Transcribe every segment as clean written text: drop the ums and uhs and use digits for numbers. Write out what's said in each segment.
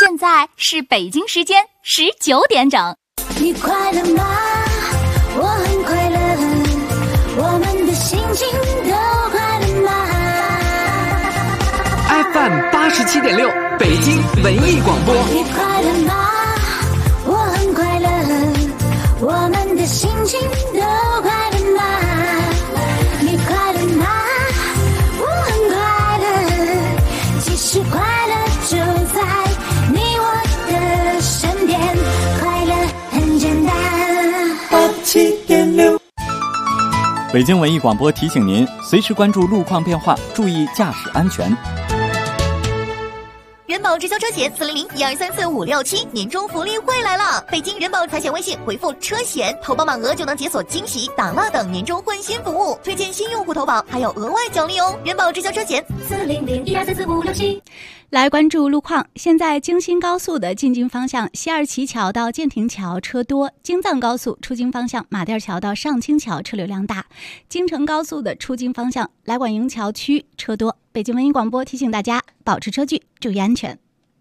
现在是北京时间19点整。 你快乐吗？我很快乐，我们的心情都快乐吗？ FM 87.6北京文艺广播。 你快乐吗？我很快乐，我们的心情都快乐吗？你快乐吗？我很快乐，其实快乐就在你我的身边，快乐很简单。87.6 北京文艺广播提醒您，随时关注路况变化，注意驾驶安全。 人保直销车险400-1234-567年终福利会来了！北京人保财险微信回复车险，投保满额就能解锁惊喜、打蜡等年终换新服务，推荐新用户投保还有额外奖励哦！人保直销车险 400-1234-567。 来关注路况，现在京新高速的进京方向西二旗桥到建亭桥车多，京藏高速出京方向马甸桥到上清桥车流量大，京承高速的出京方向来广营桥区车多。北京文艺广播提醒大家保持车距，注意安全。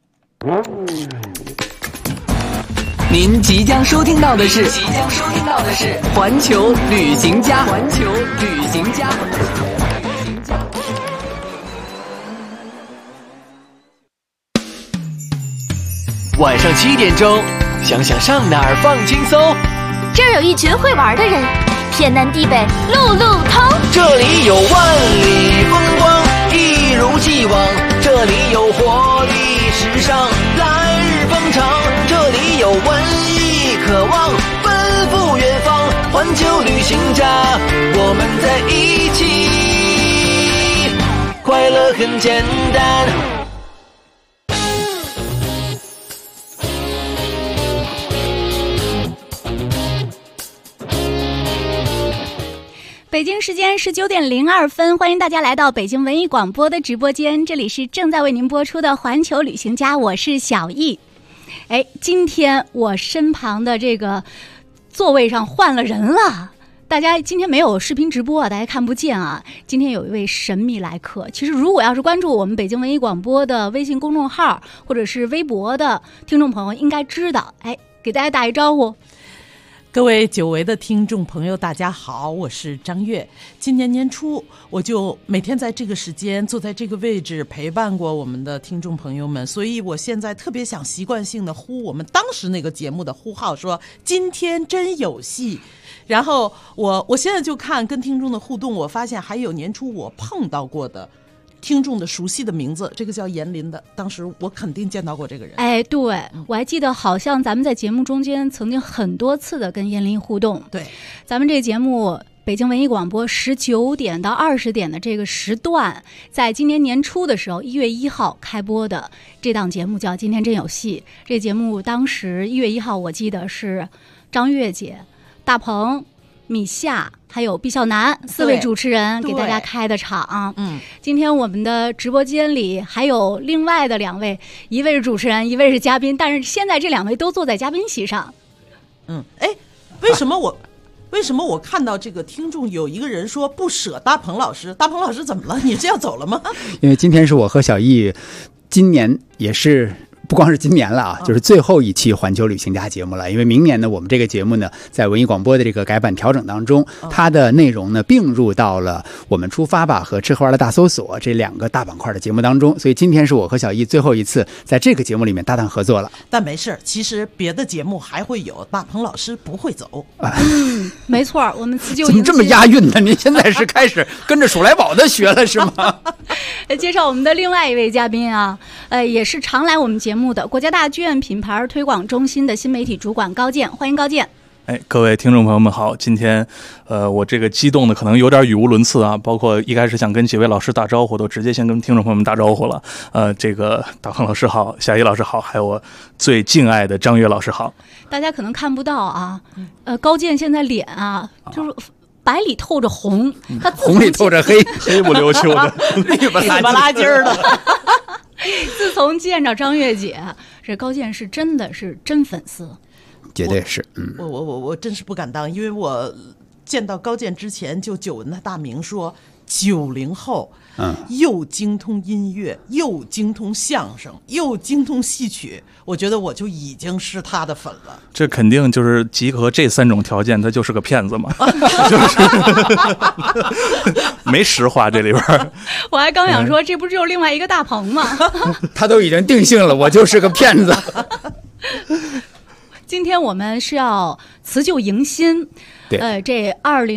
您即将收听到的是环球旅行家。晚上7点钟，想想上哪儿放轻松。 这儿有一群会玩的人，天南地北路路通。 这里有万里风光，一如既往。这里有活力时尚，来日方长。这里有文艺渴望，奔赴远方。环球旅行家，我们在一起，快乐很简单。 北京时间19点02分，欢迎大家来到北京文艺广播的直播间，这里是正在为您播出的环球旅行家，我是小易。今天我身旁的这个座位上换了人了，大家今天没有视频直播啊，大家看不见啊。今天有一位神秘来客，其实如果要是关注我们北京文艺广播的微信公众号或者是微博的听众朋友应该知道，给大家打一招呼。 各位久违的听众朋友大家好，我是张悦。今年年初我就每天在这个时间坐在这个位置陪伴过我们的听众朋友们，所以我现在特别想习惯性的呼我们当时那个节目的呼号，说今天真有戏。然后我现在就看跟听众的互动，我发现还有年初我碰到过的听众的熟悉的名字，这个叫严林的，当时我肯定见到过这个人。对， 我还记得好像咱们在节目中间曾经很多次的跟严林互动。 对， 咱们这节目北京文艺广播19点到20点的这个时段，在今年年初的时候1月1号开播的这档节目叫今天真有戏。这节目当时1月1号我记得是张悦姐、大鹏、米夏还有毕笑南4位主持人给大家开的场。今天我们的直播间里还有另外的2位，一位是主持人，一位是嘉宾，但是现在这2位都坐在嘉宾席上。 为什么我看到这个听众有一个人说不舍大鹏老师？大鹏老师怎么了？你是要走了吗？ 因为今天是我和小易今年也是不光是今年了啊，就是最后一期环球旅行家节目了。因为明年呢，我们这个节目呢，在文艺广播的这个改版调整当中，它的内容呢并入到了我们出发吧和吃喝玩乐大搜索这2个大板块的节目当中。所以今天是我和小易最后一次在这个节目里面搭档合作了。 但没事，其实别的节目还会有，大鹏老师不会走。 没错，我们辞旧迎新。 怎么这么押韵呢？您现在是开始跟着数来宝的学了是吗？ 介绍我们的另外一位嘉宾啊，也是常来我们节目的国家大剧院品牌推广中心的新媒体主管高健，欢迎高健。 各位听众朋友们好，今天我这个激动的可能有点语无伦次啊，包括一开始想跟几位老师打招呼，都直接先跟听众朋友们打招呼了。这个大鹏老师好，夏一老师好，还有我最敬爱的张悦老师好。 大家可能看不到啊，高健现在脸啊就是白里透着红，他红里透着黑， 黑不溜秋的， 绿不拉几儿的。 自从见着张悦姐，这高健是真的是真粉丝。 绝对是。 我真是不敢当，因为我见到高健之前就久闻他大名说 90后。又精通音乐，又精通相声，又精通戏曲，我觉得我就已经是他的粉了。 这肯定就是集合这3种条件，他就是个骗子嘛，就是没实话这里边。 我还刚想说，这不是就是另外一个大鹏吗？ 他都已经定性了，我就是个骗子。 今天我们是要辞旧迎新，这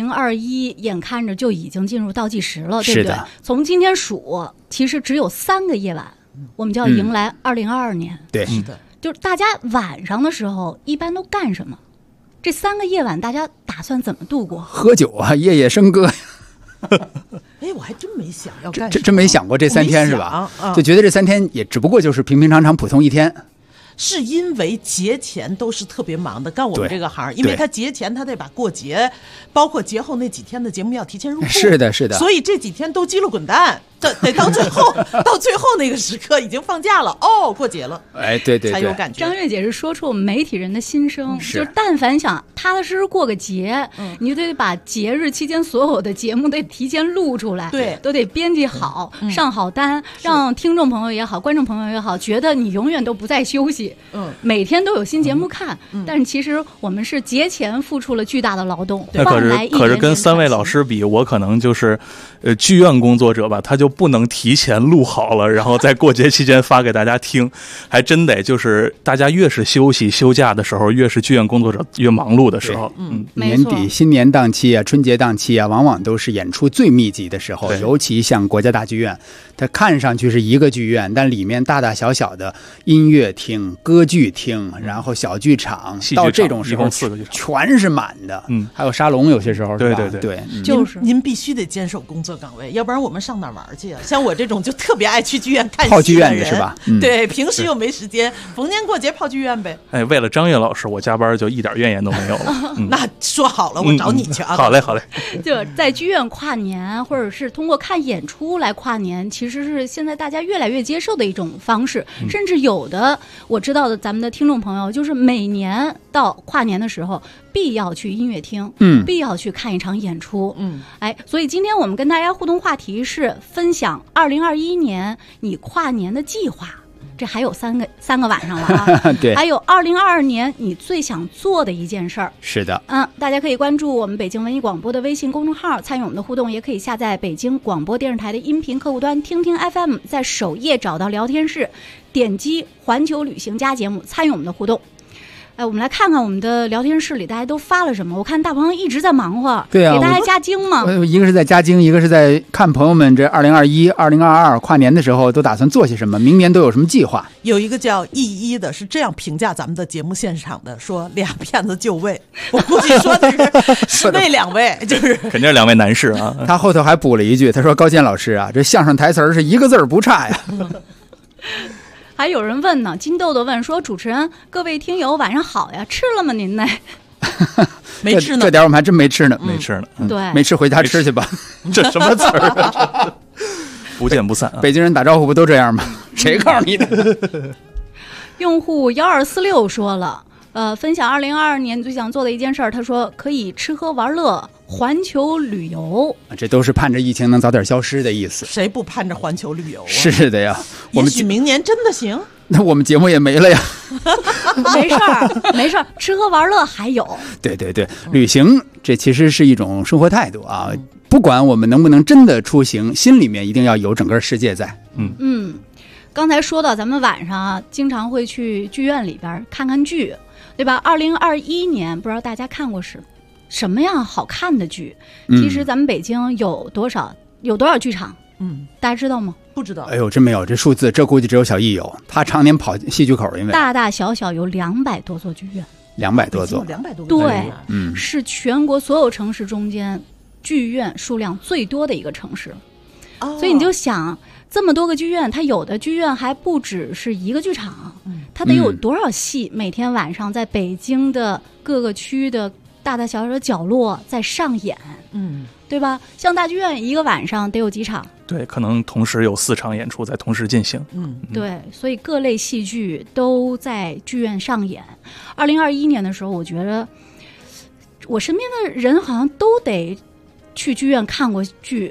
2021眼看着就已经进入倒计时了，对不对？从今天数，其实只有3个夜晚，我们就要迎来2022年。 对， 是的。 就是大家晚上的时候一般都干什么？这3个夜晚大家打算怎么度过？ 喝酒啊，夜夜笙歌。 哎，我还真没想要干什么， 真没想过这3天是吧？就觉得这3天也只不过就是平平常常普通一天。 是因为节前都是特别忙的，干我们这个行，因为他节前他得把过节，包括节后那几天的节目要提前入库， 是的，是的， 所以这几天都叽了滚蛋，得到最后那个时刻已经放假了，过节了， 哎，对， 才有感觉。 张月姐是说出我们媒体人的心声，就是但凡想踏踏实实过个节，你就得把节日期间所有的节目得提前录出来， 对， 都得编辑好，上好单，让听众朋友也好，观众朋友也好，觉得你永远都不在休息。每天都有新节目看，但是其实我们是节前付出了巨大的劳动， 可是跟3位老师比，我可能就是剧院工作者吧，他就不能提前录好了，然后在过节期间发给大家听，还真得就是大家越是休息休假的时候，越是剧院工作者越忙碌的时候。 年底新年档期啊，春节档期啊，往往都是演出最密集的时候，尤其像国家大剧院，它看上去是一个剧院，但里面大大小小的音乐厅、歌剧厅，然后小剧场，到这种时候 4个剧场全是满的。还有沙龙，有些时候是吧？对， 就是您必须得坚守工作岗位，要不然我们上哪玩去啊？像我这种就特别爱去剧院看戏的人， 泡剧院的是吧？ 对，平时又没时间，逢年过节泡剧院呗。 哎，为了张月老师，我加班就一点怨言都没有了。 那说好了，我找你去啊！ 好嘞。 就在剧院跨年，或者是通过看演出来跨年，其实是现在大家越来越接受的一种方式。甚至有的我知道的，咱们的听众朋友，就是每年到跨年的时候，必要去音乐厅，必要去看一场演出，所以今天我们跟大家互动话题是分享2021年你跨年的计划。这还有三个晚上了啊！ 对， 还有2022年你最想做的一件事儿。 是的， 大家可以关注我们北京文艺广播的微信公众号，参与我们的互动，也可以下载北京广播电视台的音频客户端听听 FM， 在首页找到聊天室，点击环球旅行家节目，参与我们的互动。我们来看看我们的聊天室里大家都发了什么。我看大鹏一直在忙活， 对啊， 给大家加精嘛。 一个是在加精，一个是在看朋友们这2021、2022跨年的时候都打算做些什么，明年都有什么计划。 有一个叫E1的是这样评价咱们的节目现场的，说俩骗子就位，我估计说的是那2位，就是肯定是2位男士啊。 他后头还补了一句，他说高健老师啊，这相声台词是一个字儿不差呀。 还有人问呢，金豆豆问说：“主持人，各位听友晚上好呀，吃了吗您呢？” 没吃呢， 这点我们还真没吃呢， 对， 没吃回家吃去吧。 这什么词儿啊？不见不散啊！ 北京人打招呼不都这样吗？谁告诉你的？ 用户1246说了，分享2022年最想做的一件事儿，他说可以吃喝玩乐。环球旅游， 这都是盼着疫情能早点消失的意思。 谁不盼着环球旅游啊？ 是的呀， 也许明年真的行。 那我们节目也没了呀。 没事儿，吃喝玩乐还有。 对，旅行这其实是一种生活态度啊。不管我们能不能真的出行，心里面一定要有整个世界在。 刚才说到咱们晚上啊，经常会去剧院里边看看剧，对吧？2021年不知道大家看过什么样好看的剧？其实咱们北京有多少剧场？大家知道吗？ 不知道。 哎呦，真没有这数字，这估计只有小易有，他常年跑戏剧口，因为大大小小有200多座剧院 ，200多座 ，200多个。 对，是全国所有城市中间剧院数量最多的一个城市。所以你就想，这么多个剧院，它有的剧院还不只是一个剧场，它得有多少戏每天晚上在北京的各个区的大大小小的角落在上演，对吧？像大剧院一个晚上得有几场？ 对，可能同时有4场演出在同时进行。 对，所以各类戏剧都在剧院上演。2021年的时候，我觉得我身边的人好像都得去剧院看过剧。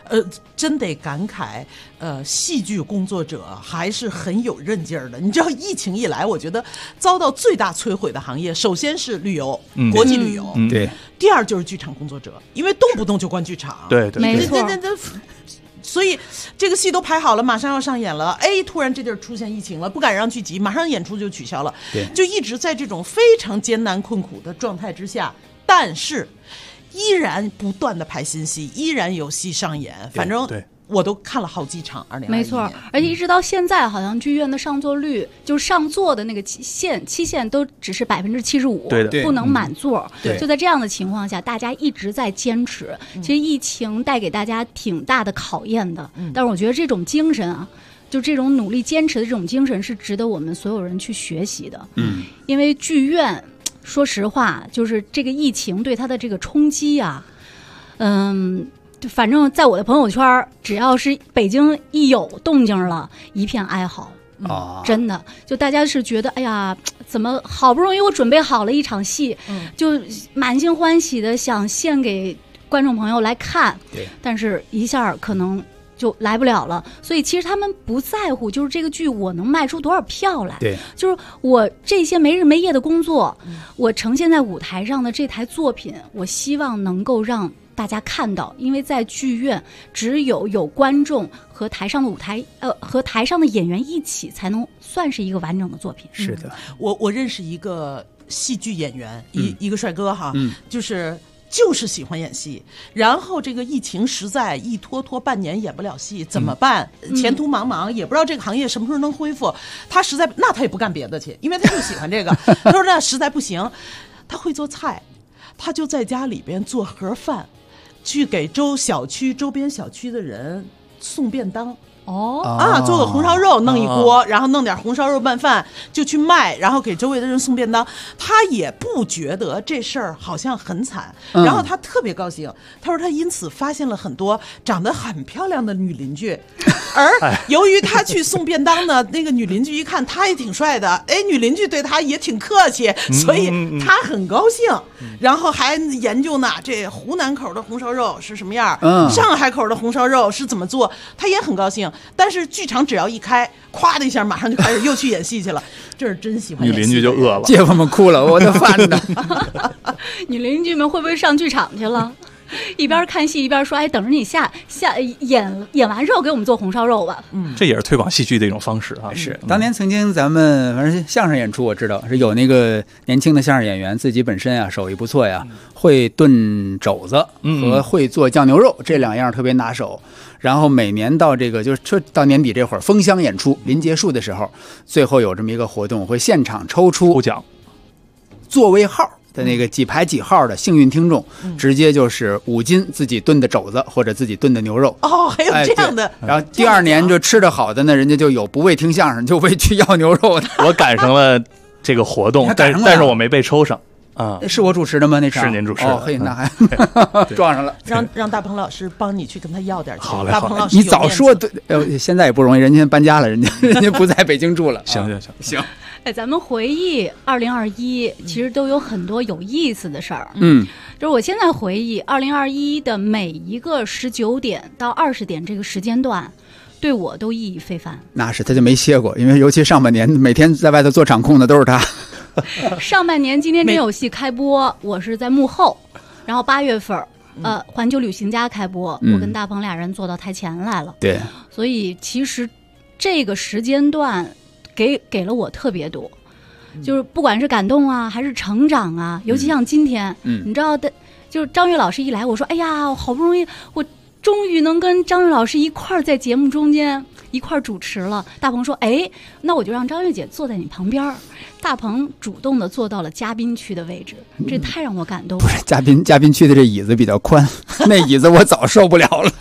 真得感慨，戏剧工作者还是很有韧劲儿的。你知道，疫情一来，我觉得遭到最大摧毁的行业，首先是旅游，国际旅游， 对， 第二就是剧场工作者，因为动不动就关剧场， 对对， 没错。 所以这个戏都排好了，马上要上演了，哎，突然这地儿出现疫情了，不敢让剧集，马上演出就取消了，就一直在这种非常艰难困苦的状态之下，但是依然不断的排新戏，依然有戏上演，反正我都看了好几场。2021年没错，而且一直到现在，好像剧院的上座率，就是上座的那个期限都只是75%， 对的， 不能满座。 对， 就在这样的情况下，大家一直在坚持。其实疫情带给大家挺大的考验的，但是我觉得这种精神啊，就这种努力坚持的这种精神，是值得我们所有人去学习的。因为剧院，说实话，就是这个疫情对它的这个冲击啊，反正在我的朋友圈，只要是北京一有动静了，一片哀嚎。真的，就大家是觉得，哎呀，怎么好不容易我准备好了一场戏，就满心欢喜的想献给观众朋友来看，但是一下可能就来不了了。所以其实他们不在乎，就是这个剧我能卖出多少票来，就是我这些没日没夜的工作，我呈现在舞台上的这台作品，我希望能够让大家看到，因为在剧院只有观众和台上的舞台和台上的演员一起，才能算是一个完整的作品。 是的， 我认识一个戏剧演员，一个帅哥哈，就是喜欢演戏，然后这个疫情实在一拖半年演不了戏，怎么办？前途茫茫，也不知道这个行业什么时候能恢复。他实在他也不干别的去，因为他就喜欢这个。他说那实在不行，他会做菜，他就在家里边做盒饭，去给周边小区的人送便当。做个红烧肉，弄一锅，然后弄点红烧肉拌饭就去卖，然后给周围的人送便当。他也不觉得这事儿好像很惨，然后他特别高兴。他说他因此发现了很多长得很漂亮的女邻居，而由于他去送便当呢，那个女邻居一看他也挺帅的，哎，女邻居对他也挺客气，所以他很高兴。然后还研究呢，这湖南口的红烧肉是什么样，上海口的红烧肉是怎么做，他也很高兴。但是剧场只要一开，咵的一下，马上就开始又去演戏去了。这是真喜欢演戏。 女邻居就饿了， 街坊们哭了，我的饭呢？ 女邻居们会不会上剧场去了？一边看戏一边说：“哎，等着你下演完之后给我们做红烧肉吧。” 这也是推广戏剧的一种方式啊。 是，当年曾经咱们反正相声演出，我知道是有那个年轻的相声演员自己本身啊手艺不错呀，会炖肘子和会做酱牛肉，这两样特别拿手。然后每年到这个就是到年底这会儿封箱演出临结束的时候，最后有这么一个活动，会现场抽奖座位号的那个几排几号的幸运听众，直接就是5斤自己炖的肘子或者自己炖的牛肉。 还有这样的。 然后第2年就吃得好的呢，人家就有不为听相声就为去要牛肉的。 我赶上了这个活动，但是我没被抽上。 是我主持的吗？那场是您主持的。 嘿，那还撞上了。 让大鹏老师帮你去跟他要点钱。 好嘞， 大鹏老师， 你早说，现在也不容易，人家搬家了，人家不在北京住了。 行。 哎，咱们回忆2021，其实都有很多有意思的事儿。就是我现在回忆2021的每一个19点到20点这个时间段，对我都意义非凡。 那是，他就没歇过，因为尤其上半年每天在外头做场控的都是他。 上半年今天真有戏开播，我是在幕后，然后8月份环球旅行家开播，我跟大鹏俩人坐到台前来了。 对， 所以其实这个时间段给了我特别多，就是不管是感动啊，还是成长啊，尤其像今天，你知道的，就是张悦老师一来，我说，哎呀，好不容易我终于能跟张悦老师一块儿在节目中间一块儿主持了。大鹏说，哎，那我就让张悦姐坐在你旁边。大鹏主动的坐到了嘉宾区的位置，这太让我感动了。 不是嘉宾区的这椅子比较宽，那椅子我早受不了了。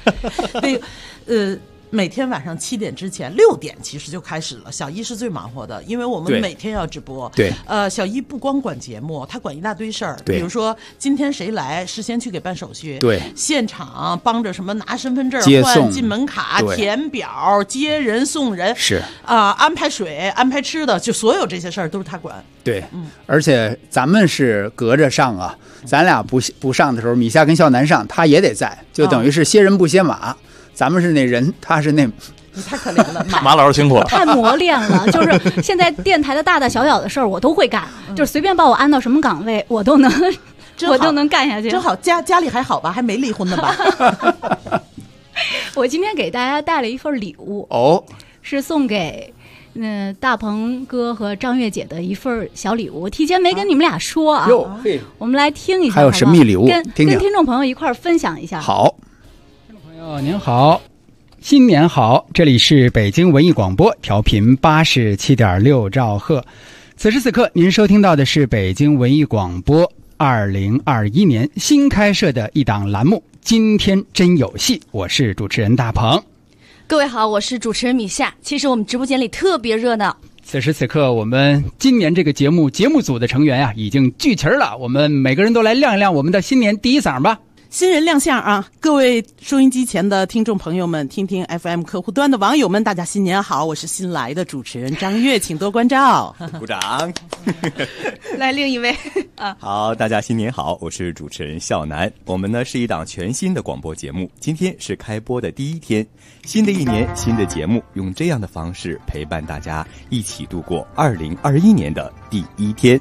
每天晚上7点之前，6点其实就开始了。小一是最忙活的，因为我们每天要直播。 对， 小一不光管节目，他管一大堆事儿。 对， 比如说今天谁来，事先去给办手续。 对， 现场帮着什么拿身份证、 换进门卡、填表、接人送人， 是安排水、安排吃的，就所有这些事儿都是他管。 对，而且咱们是隔着上啊，咱俩不上的时候，米夏跟笑南上，他也得在，就等于是歇人不歇马。 咱们是那人，他是那。 你太可怜了， 马老师辛苦了， 太磨练了。就是现在电台的大大小小的事儿我都会干，就是随便把我安到什么岗位，我都能干下去。 真好，家里还好吧？还没离婚呢吧？ 我今天给大家带了一份礼物哦， 是送给大鹏哥和张月姐的一份小礼物，我提前没跟你们俩说啊。我们来听一下， 还有神秘礼物， 跟听众朋友一块儿分享一下。 好， 听众朋友您好，新年好，这里是北京文艺广播，调频87.6兆赫。此时此刻您收听到的是北京文艺广播2021年新开设的一档栏目，今天真有戏，我是主持人大鹏。 各位好，我是主持人米夏。其实我们直播间里特别热闹。 此时此刻，我们今年这个节目组的成员呀，已经聚齐了。我们每个人都来亮一亮我们的新年第一嗓吧。 新人亮相啊！各位收音机前的听众朋友们，听听 FM 客户端的网友们，大家新年好！我是新来的主持人张月，请多关照。 鼓掌。 来，另一位啊， 好，大家新年好！我是主持人笑南。我们呢是一档全新的广播节目，今天是开播的第一天，新的一年新的节目，用这样的方式陪伴大家一起度过2021年的第一天。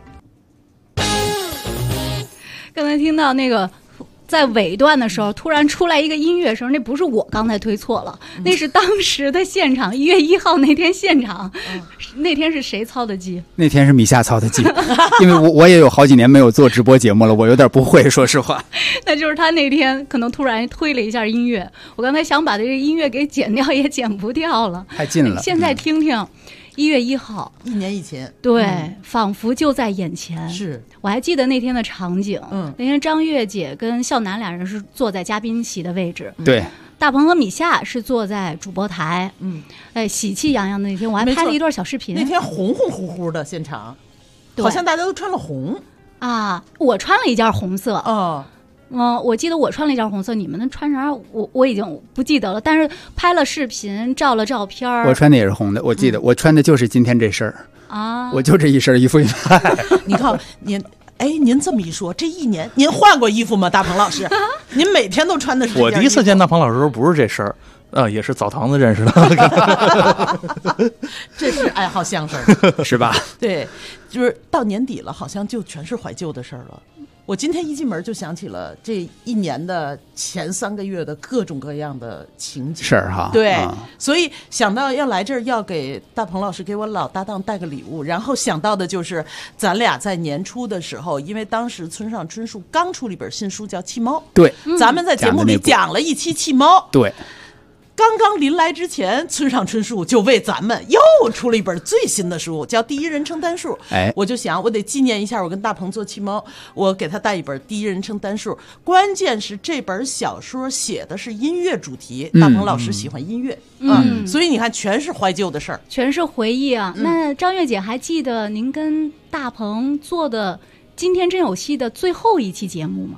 刚才听到那个。在尾段的时候突然出来一个音乐声，那不是我刚才推错了，那是当时的现场1月1号那天现场，那天是谁操的机？ 那天是米夏操的机，因为我也有好几年没有做直播节目了，我有点不会，说实话。 那就是他那天可能突然推了一下音乐，我刚才想把这个音乐给剪掉也剪不掉了， 太近了。 现在听听1月1号 ，1年以前， 对，仿佛就在眼前。 是， 我还记得那天的场景。那天张月姐跟笑南俩人是坐在嘉宾席的位置， 对， 大鹏和米夏是坐在主播台。喜气洋洋的那天，我还拍了一段小视频。 那天红红乎乎的现场，好像大家都穿了红啊，我穿了一件红色。我记得我穿了一件红色，你们的穿啥？我已经不记得了。但是拍了视频，照了照片。 我穿的也是红的，我记得我穿的就是今天这身啊，我就这一身衣服。 你看您这么一说，这一年您换过衣服吗？大鹏老师，您每天都穿的是这件衣服。 我第一次见大鹏老师的时候不是这身也是澡堂子认识的。 这是爱好相声， 是吧？ 对，就是到年底了，好像就全是怀旧的事儿了。我今天一进门就想起了这一年的前3个月的各种各样的情景事儿哈。 对，所以想到要来这儿要给大鹏老师给我老搭档带个礼物，然后想到的就是咱俩在年初的时候，因为当时村上春树刚出了一本新书叫《弃猫》， 对， 咱们在节目里讲了一期《弃猫》， 对。 刚刚临来之前，村上春树就为咱们又出了一本最新的书，叫《第一人称单数》。我就想，我得纪念一下我跟大鹏做弃猫，我给他带一本《第一人称单数》。关键是这本小说写的是音乐主题，大鹏老师喜欢音乐，所以你看，全是怀旧的事儿， 全是回忆啊。那张月姐还记得您跟大鹏做的《今天真有戏》的最后一期节目吗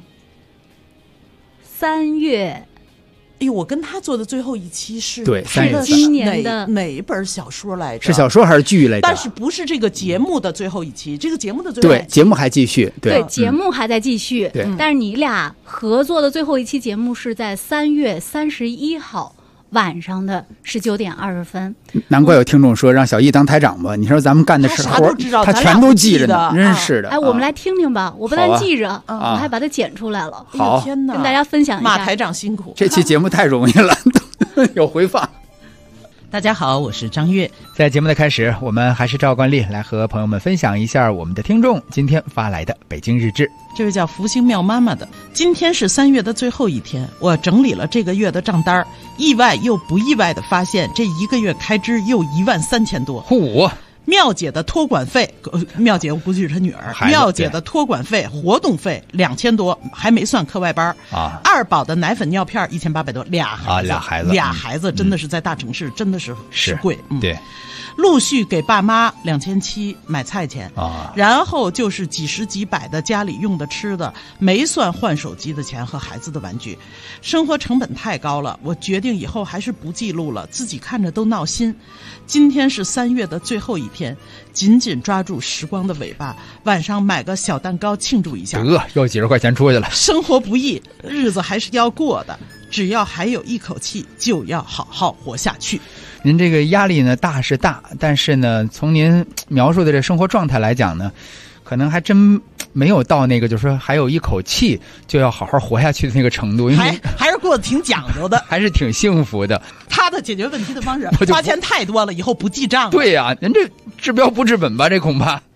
？3月。 我跟他做的最后一期是今年的哪一本小说来着？ 是小说还是剧来着？ 但是不是这个节目的最后一期？这个节目的最后一期， 对，节目还继续， 对，节目还在继续。 对， 但是你俩合作的最后一期节目是在3月31号晚上的19点20分。 难怪有听众说让小艺当台长吧，你说咱们干的事活他全都记着呢，真是的。 我们来听听吧，我不但记着，我还把它剪出来了。 好， 天哪， 跟大家分享一下。 马台长辛苦， 这期节目太容易了，有回放。 大家好，我是张月。 在节目的开始，我们还是照惯例来和朋友们分享一下我们的听众今天发来的北京日志。 这位叫福星妙妈妈的，今天是3月的最后一天，我整理了这个月的账单，意外又不意外的发现，这一个月开支又13000多。 嚯！ 妙姐的托管费，妙姐我估计是她女儿。妙姐的托管费、活动费2000多，还没算课外班啊。二宝的奶粉、尿片1800多，俩孩子真的是在大城市真的是贵。 对。 陆续给爸妈2700买菜钱然后就是几十几百的家里用的吃的，没算换手机的钱和孩子的玩具。生活成本太高了，我决定以后还是不记录了，自己看着都闹心。今天是3月的最后一天，紧紧抓住时光的尾巴，晚上买个小蛋糕庆祝一下。 又几十块钱出去了。 生活不易，日子还是要过的。 只要还有一口气，就要好好活下去。 您这个压力呢大是大，但是呢，从您描述的这生活状态来讲呢，可能还真没有到那个就是说还有一口气就要好好活下去的那个程度，因为还是过得挺讲究的， 还是挺幸福的。 他的解决问题的方式，花钱太多了，以后不记账了。 对呀，人这治标不治本吧，这恐怕。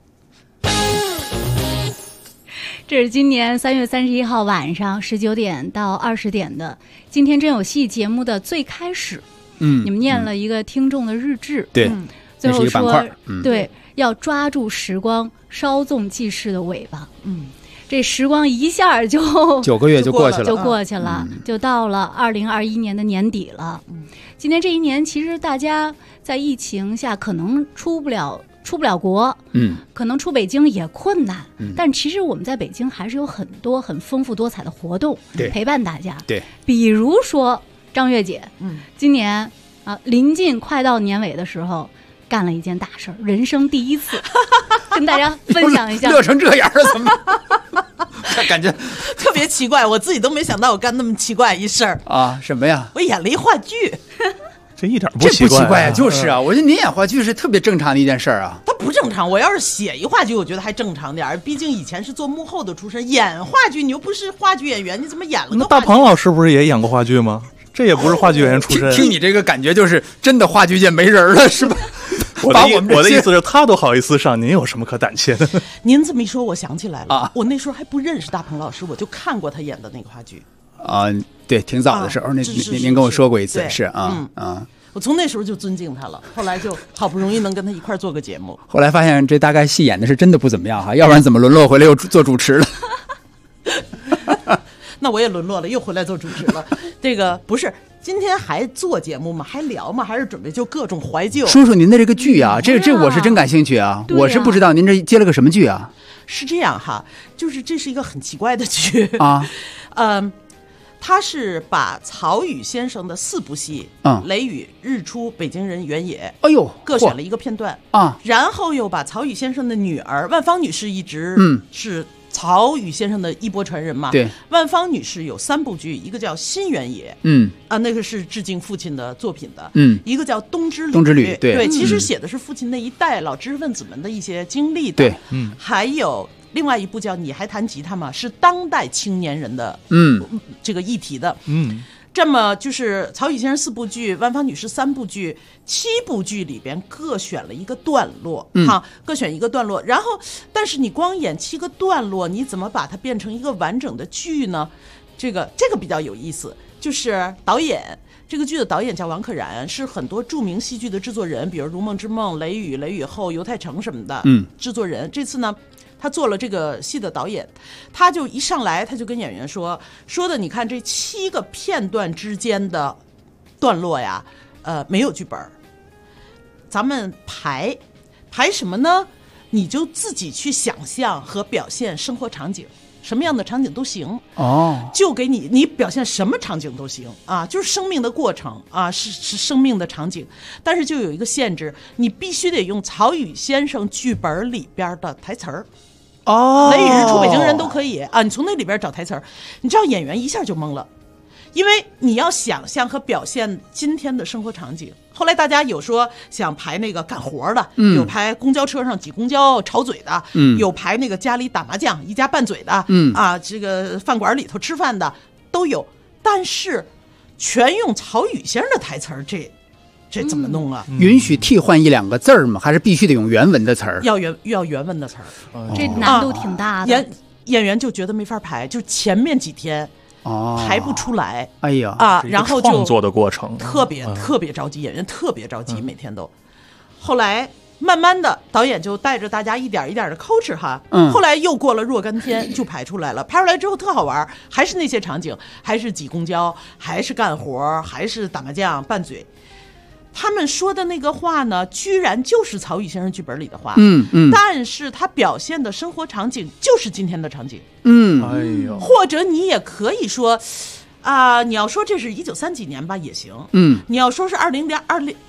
这是今年3月31号晚上19点到20点的《今天真有戏》节目的最开始。你们念了一个听众的日志， 对， 最后说， 对， 要抓住时光，稍纵即逝的尾巴。这时光一下就 9个月就过去了，就到了2021年的年底了。今年这一年，其实大家在疫情下可能出不了国，可能出北京也困难，但其实我们在北京还是有很多很丰富多彩的活动陪伴大家。 对， 比如说张月姐，今年临近快到年尾的时候，干了一件大事儿，人生第一次，跟大家分享一下。 乐成这样了，怎么？感觉特别奇怪，我自己都没想到我干那么奇怪一事儿啊！什么呀？ 我演了一话剧。 这一点不奇怪啊， 就是啊，我觉得您演话剧是特别正常的一件事儿啊。 它不正常，我要是写一话剧，我觉得还正常点儿。毕竟以前是做幕后的出身，演话剧你又不是话剧演员，你怎么演了个话剧？ 那大鹏老师不是也演过话剧吗？这也不是话剧演员出身。 听你这个感觉，就是真的话剧界没人了，是吧？ 我的意思是，他都好意思上，您有什么可胆怯的？ 您这么一说，我想起来了啊，我那时候还不认识大鹏老师，我就看过他演的那个话剧啊。对，挺早的时候，您跟我说过一次，是啊。 我从那时候就尊敬他了，后来就好不容易能跟他一块做个节目。 后来发现这大概戏演的是真的不怎么样哈，要不然怎么沦落回来又做主持了？ 那我也沦落了，又回来做主持了。这个不是今天还做节目吗？还聊吗？还是准备就各种怀旧？ 说说您的这个剧啊，这我是真感兴趣啊！我是不知道您这接了个什么剧啊？ 是这样哈，就是这是一个很奇怪的剧啊， 他是把曹禺先生的4部戏，雷雨、日出、北京人、原野， 哎呦， 各选了一个片段啊， 然后又把曹禺先生的女儿万芳女士一直是曹禺先生的衣钵传人嘛， 对， 万芳女士有3部剧，一个叫《新原野》，那个是致敬父亲的作品的，一个叫《冬之旅》，对，其实写的是父亲那一代老知识分子们的一些经历的， 对， 还有另外一部叫《你还弹吉他吗》，是当代青年人的这个议题的，这么就是曹禺先生4部剧，万芳女士3部剧，7部剧里边各选了一个段落，各选一个段落。然后，但是你光演7个段落，你怎么把它变成一个完整的剧呢？这个比较有意思，就是导演。这个剧的导演叫王可然，是很多著名戏剧的制作人，比如《如梦之梦》、雷雨、雷雨后、犹太城什么的，制作人。这次呢，他做了这个戏的导演，他就一上来他就跟演员说的，你看这7个片段之间的段落呀，没有剧本，咱们排什么呢？你就自己去想象和表现生活场景。什么样的场景都行就给你表现什么场景都行啊，就是生命的过程啊，是生命的场景，但是就有一个限制，你必须得用曹禺先生剧本里边的台词儿雷雨、日出、北京人都可以啊，你从那里边找台词儿，你知道演员一下就懵了，因为你要想象和表现今天的生活场景。后来大家有说想排那个干活的，有排公交车上挤公交吵嘴的，有排那个家里打麻将一家拌嘴的，这个饭馆里头吃饭的都有，但是全用曹禺先生的台词儿，这怎么弄啊？ 允许替换1、2个字儿吗？还是必须得用原文的词儿？ 要原文的词儿， 这难度挺大的。 演员就觉得没法排，就前面几天。排不出来， 哎呀然后就创作的过程特别着急，演员特别着急，每天都。后来慢慢的，导演就带着大家一点一点的coach哈，后来又过了若干天就排出来了，排出来之后特好玩，还是那些场景，还是挤公交，还是干活，还是打麻将拌嘴。他们说的那个话呢，居然就是曹禺先生剧本里的话，但是他表现的生活场景就是今天的场景， 哎呦， 或者你也可以说，你要说这是1930几年吧也行，你要说是2002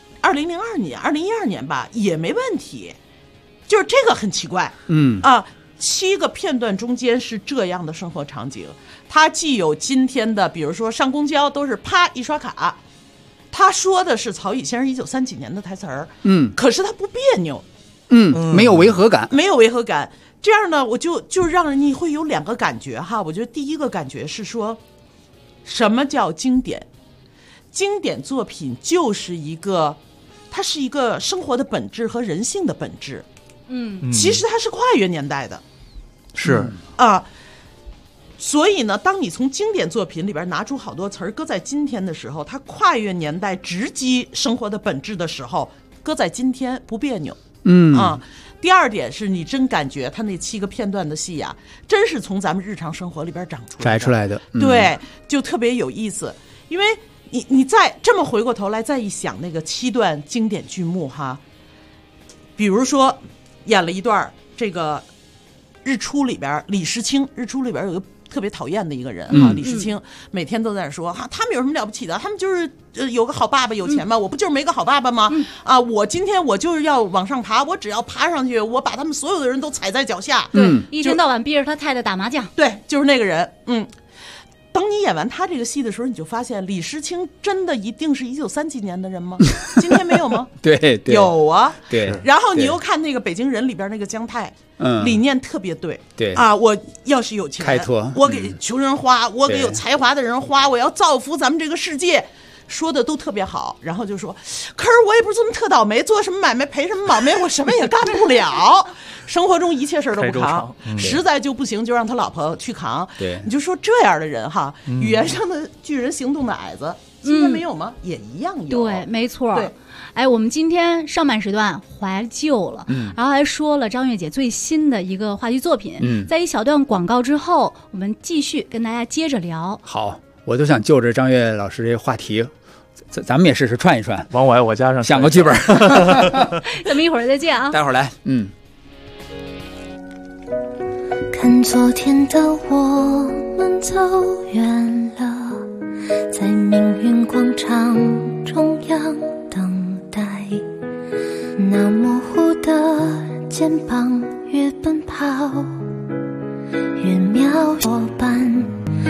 年、2012年吧也没问题，就是这个很奇怪， 7个片段中间是这样的生活场景，它既有今天的，比如说上公交都是啪一刷卡，他说的是曹禺先生1930几年的台词儿，可是他不别扭， 没有违和感， 没有违和感。这样呢，我就让你会有2个感觉哈。我觉得第一个感觉是说，什么叫经典？经典作品就是它是一个生活的本质和人性的本质。其实它是跨越年代的， 是所以呢，当你从经典作品里边拿出好多词儿，搁在今天的时候，它跨越年代，直击生活的本质的时候，搁在今天不别扭。第二点是你真感觉他那7个片段的戏呀，真是从咱们日常生活里边摘出来的，对，就特别有意思。因为你再这么回过头来再一想那个7段经典剧目哈，比如说演了一段这个日出里边李时清，日出里边有个特别讨厌的一个人哈，李时清每天都在那说哈，他们有什么了不起的？他们就是有个好爸爸有钱吗？我不就是没个好爸爸吗？我今天我就是要往上爬，我只要爬上去，我把他们所有的人都踩在脚下。 一天到晚逼着他太太打麻将。 对，就是那个人。当你演完他这个戏的时候，你就发现李时清真的一定是1930几年的人吗？今天没有吗？ 对， 有啊。 对。 然后你又看那个《北京人》里边那个姜太，理念特别对。 对我要是有钱， 开拓， 我给穷人花，我给有才华的人花，我要造福咱们这个世界。说的都特别好，然后就说，可是我也不是这么特倒霉，做什么买卖赔什么毛霉，我什么也干不了，生活中一切事都不扛，实在就不行就让他老婆去扛。 对， 你就说这样的人哈，语言上的巨人，行动的矮子，今天没有吗？也一样有。 对，没错。 对， 哎，我们今天上半时段怀旧了，然后还说了张悦姐最新的一个话剧作品。在一小段广告之后，我们继续跟大家接着聊。 好，我都想就着张悦老师这个话题。咱们也试试串一串， 往我加上想个剧本。 咱们一会儿再见啊！ 待会儿来。 看昨天的我们走远了，在命运广场中央等待，那模糊的肩膀越奔跑越渺小般。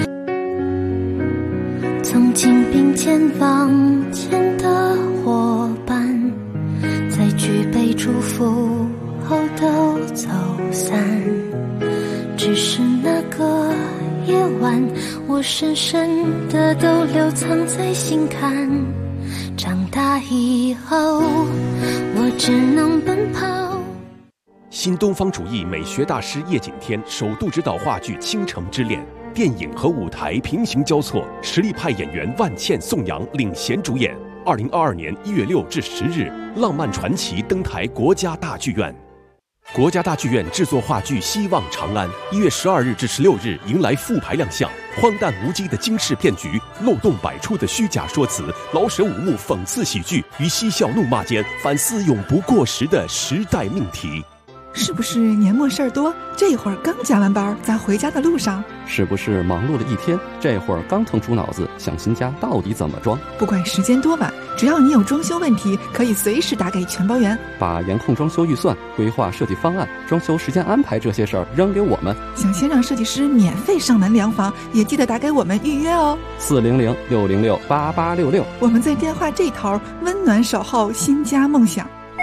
曾经并肩往前的伙伴，在举杯祝福后都走散，只是那个夜晚，我深深的都留藏在心坎。长大以后，我只能奔跑。 新东方主义美学大师叶景天首度执导话剧《倾城之恋》，电影和舞台平行交错，实力派演员万茜、宋阳领衔主演。2022年1月6至10日，浪漫传奇登台国家大剧院。国家大剧院制作话剧《希望长安》，1月12日至16日迎来复排亮相。荒诞无稽的惊世骗局，漏洞百出的虚假说辞，老舍五幕讽刺喜剧与嬉笑怒骂间反思永不过时的时代命题。 是不是年末事儿多？这会儿刚加完班，在回家的路上。 是不是忙碌了一天，这会儿刚腾出脑子想新家到底怎么装？ 不管时间多晚，只要你有装修问题，可以随时打给全包员， 把严控装修预算、规划设计方案、装修时间安排这些事儿扔给我们。 想先让设计师免费上门量房，也记得打给我们预约哦。 400-606-8866， 我们在电话这头温暖守候新家梦想。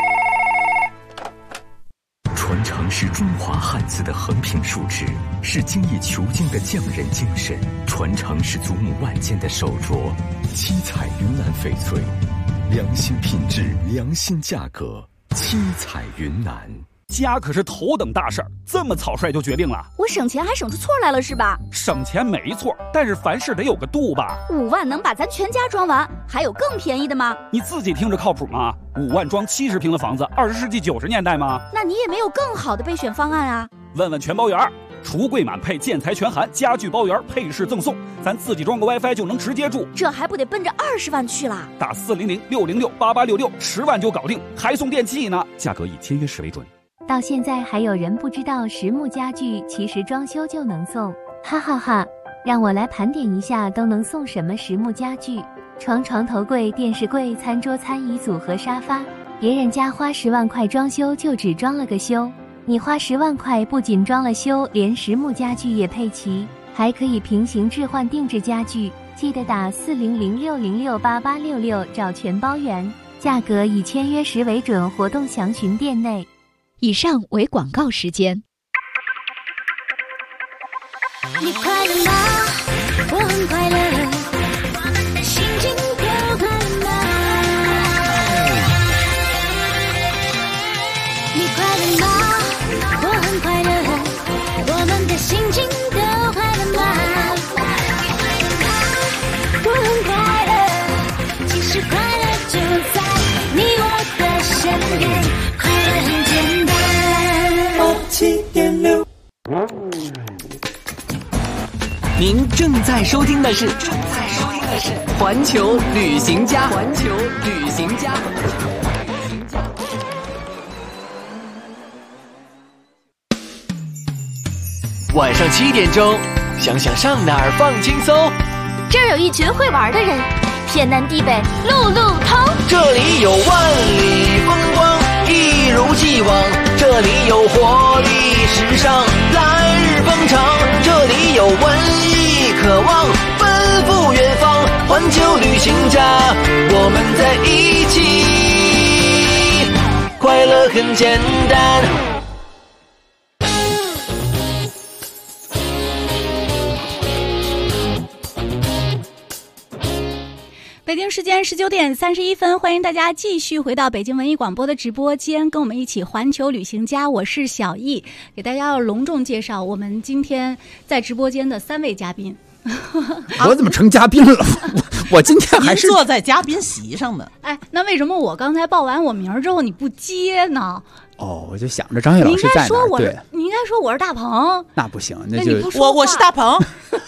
传承是中华汉字的横平竖直，是精益求精的匠人精神；传承是祖母万间的手镯，七彩云南翡翠，良心品质，良心价格，七彩云南。 家可是头等大事儿，这么草率就决定了？ 我省钱还省出错来了是吧？ 省钱没错，但是凡事得有个度吧。 5万能把咱全家装完，还有更便宜的吗？ 你自己听着靠谱吗？5万装70平的房子，20世纪90年代吗？ 那你也没有更好的备选方案啊？ 问问全包园，橱柜满配，建材全含，家具包圆，配饰赠送，咱自己装个 WiFi 就能直接住。 这还不得奔着20万去啦？ 打400-606-8866，10万就搞定，还送电器呢。价格以签约时为准。 到现在还有人不知道实木家具其实装修就能送，哈哈哈！让我来盘点一下都能送什么实木家具：床、床头柜、电视柜、餐桌、餐椅组合沙发。别人家花10万块装修就只装了个修， 你花10万块不仅装了修，连实木家具也配齐，还可以平行置换定制家具。记得打4006068866找全包圆，价格以签约时为准，活动详询店内。 以上为广告时间。 你快乐吗？我很快乐，心情都快乐吗？你快乐吗？我很快乐，我们的心情都快乐吗？我很快乐，其实快乐就在你我的身边，快乐很简单。87.6。 您正在收听的是环球旅行家。晚上7点钟，想想上哪儿放轻松。 这儿有一群会玩的人，天南地北路路通。 这里有万里风光，一如既往。这里有活力时尚，来日方长。这里有文艺渴望，奔赴远方。环球旅行家，我们在一起，快乐很简单。 北京时间19点31分，欢迎大家继续回到北京文艺广播的直播间，跟我们一起环球旅行家。我是小易，给大家要隆重介绍我们今天在直播间的3位嘉宾。 我怎么成嘉宾了？我今天还是坐在嘉宾席上呢。 哎，那为什么我刚才报完我名之后你不接呢？ 哦，我就想着张悦老师在哪儿。对， 你应该说我是大鹏。 那不行，那就我是大鹏。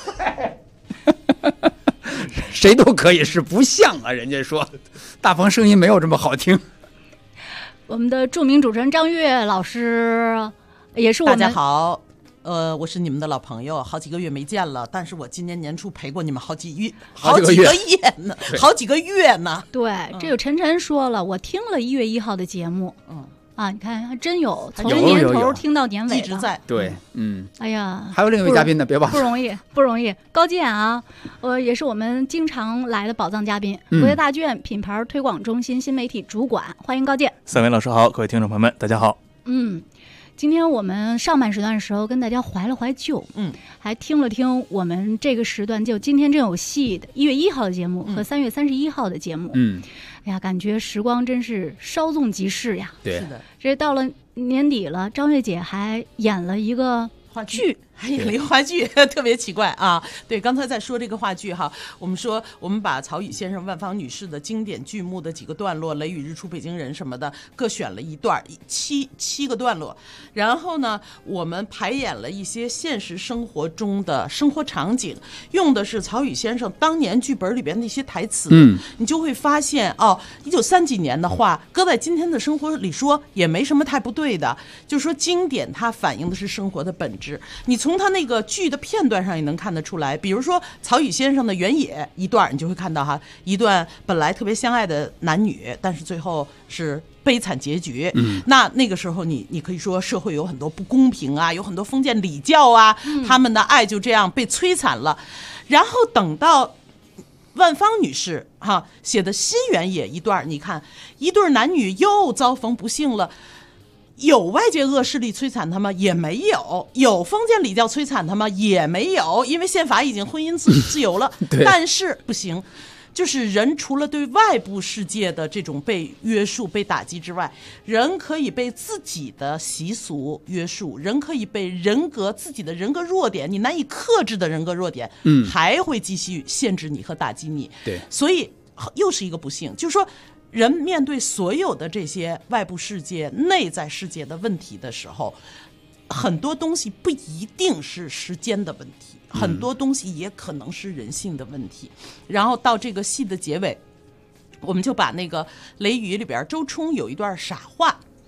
谁都可以是不像啊，人家说大鹏声音没有这么好听。 我们的著名主持人张悦老师也是我们。 大家好，我是你们的老朋友，好几个月没见了，但是我今年年初陪过你们好几个月呢，好几个月呢。 对，这有晨晨说了，我听了1月1号的节目，啊，你看还真有，从年头听到年尾一直在。 对， 哎呀， 还有另一位嘉宾呢，别忘了， 不容易。高健啊，也是我们经常来的宝藏嘉宾，国家大剧品牌推广中心新媒体主管，欢迎高健。 3位老师好，各位听众朋友们，大家好。 今天我们上半时段的时候跟大家怀了怀旧，还听了听我们这个时段就今天真有戏的1月1号的节目和3月31号的节目，哎呀，感觉时光真是稍纵即逝呀。 对， 是的， 这到了年底了，张悦姐还演了一个话剧。还演了一个话剧，特别奇怪啊！对，刚才在说这个话剧哈，我们把曹禺先生、万芳女士的经典剧目的几个段落，《雷雨日出北京人》什么的，各选了一段七个段落，然后呢，我们排演了一些现实生活中的生活场景，用的是曹禺先生当年剧本里边的一些台词，你就会发现1930几年的话，搁在今天的生活里说也没什么太不对的，就是说经典它反映的是生活的本质，你从他那个剧的片段上也能看得出来，比如说曹禺先生的原野一段，你就会看到一段本来特别相爱的男女，但是最后是悲惨结局。那个时候你可以说社会有很多不公平啊，有很多封建礼教啊，他们的爱就这样被摧残了。然后等到万芳女士写的新原野一段，你看一对男女又遭逢不幸了。有外界恶势力摧残他吗？也没有。有封建礼教摧残他吗？也没有，因为宪法已经婚姻自由了。但是不行，就是人除了对外部世界的这种被约束、被打击之外，人可以被自己的习俗约束，人可以被自己的人格弱点，你难以克制的人格弱点，还会继续限制你和打击你。 对， 所以又是一个不幸，就是说。人面对所有的这些外部世界、内在世界的问题的时候，很多东西不一定是时间的问题，很多东西也可能是人性的问题。然后到这个戏的结尾，我们就把那个《雷雨》里边周冲有一段傻话，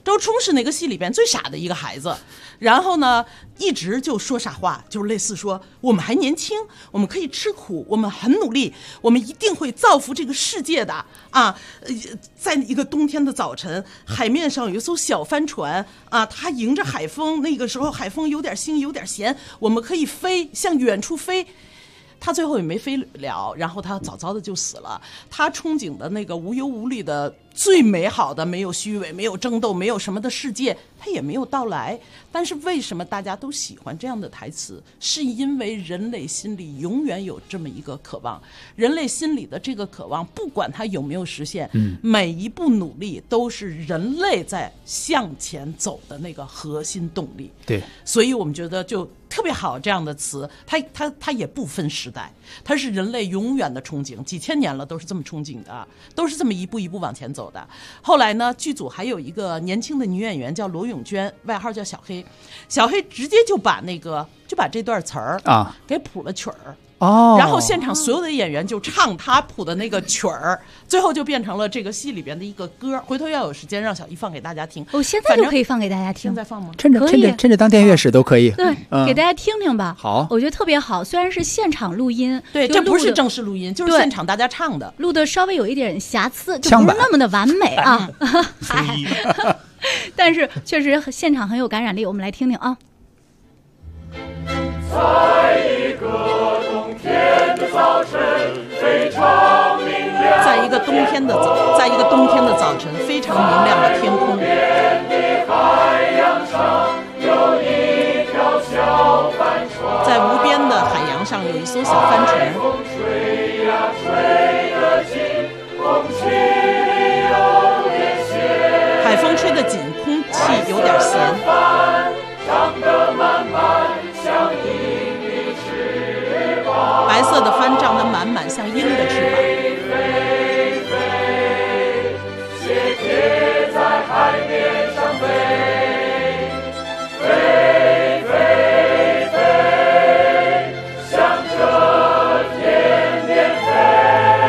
周冲是那个戏里边最傻的一个孩子，然后呢一直就说傻话，就是类似说我们还年轻，我们可以吃苦，我们很努力，我们一定会造福这个世界的啊！在一个冬天的早晨，海面上有一艘小帆船啊，它迎着海风，那个时候海风有点腥有点咸，我们可以飞，向远处飞。他最后也没飞了，然后他早早的就死了。他憧憬的那个无忧无虑的最美好的，没有虚伪，没有争斗，没有什么的世界，他也没有到来。但是为什么大家都喜欢这样的台词？是因为人类心里永远有这么一个渴望，人类心里的这个渴望，不管它有没有实现，每一步努力都是人类在向前走的那个核心动力。 对， 所以我们觉得就特别好这样的词，它也不分时代，它是人类永远的憧憬，几千年了都是这么憧憬的，都是这么一步一步往前走的。后来呢，剧组还有一个年轻的女演员叫罗永娟，外号叫小黑，小黑直接就把这段词儿啊给谱了曲儿。哦，然后现场所有的演员就唱他谱的那个曲儿，最后就变成了这个戏里边的一个歌。回头要有时间让小姨放给大家听。 现在就可以放给大家听。 现在放吗？ 趁着当电乐使都可以。 对，给大家听听吧。 好， 我觉得特别好。虽然是现场录音， 对，这不是正式录音，就是现场大家唱的， 录的稍微有一点瑕疵，就不是那么的完美啊。但是确实现场很有感染力，我们来听听啊。 在一个冬天的早晨，非常明亮。 在一个冬天的早晨，非常明亮的天空。 海洋上有一条小帆船。 在无边的海洋上有一艘小帆船。 风吹呀吹得紧，空气里有点咸。 海风吹得紧，空气有点咸。 长得满满像鹰的翅膀， 白色的帆长得满满像鹰的翅膀。 飞飞，斜贴在海面上飞，飞飞飞，向着天边飞。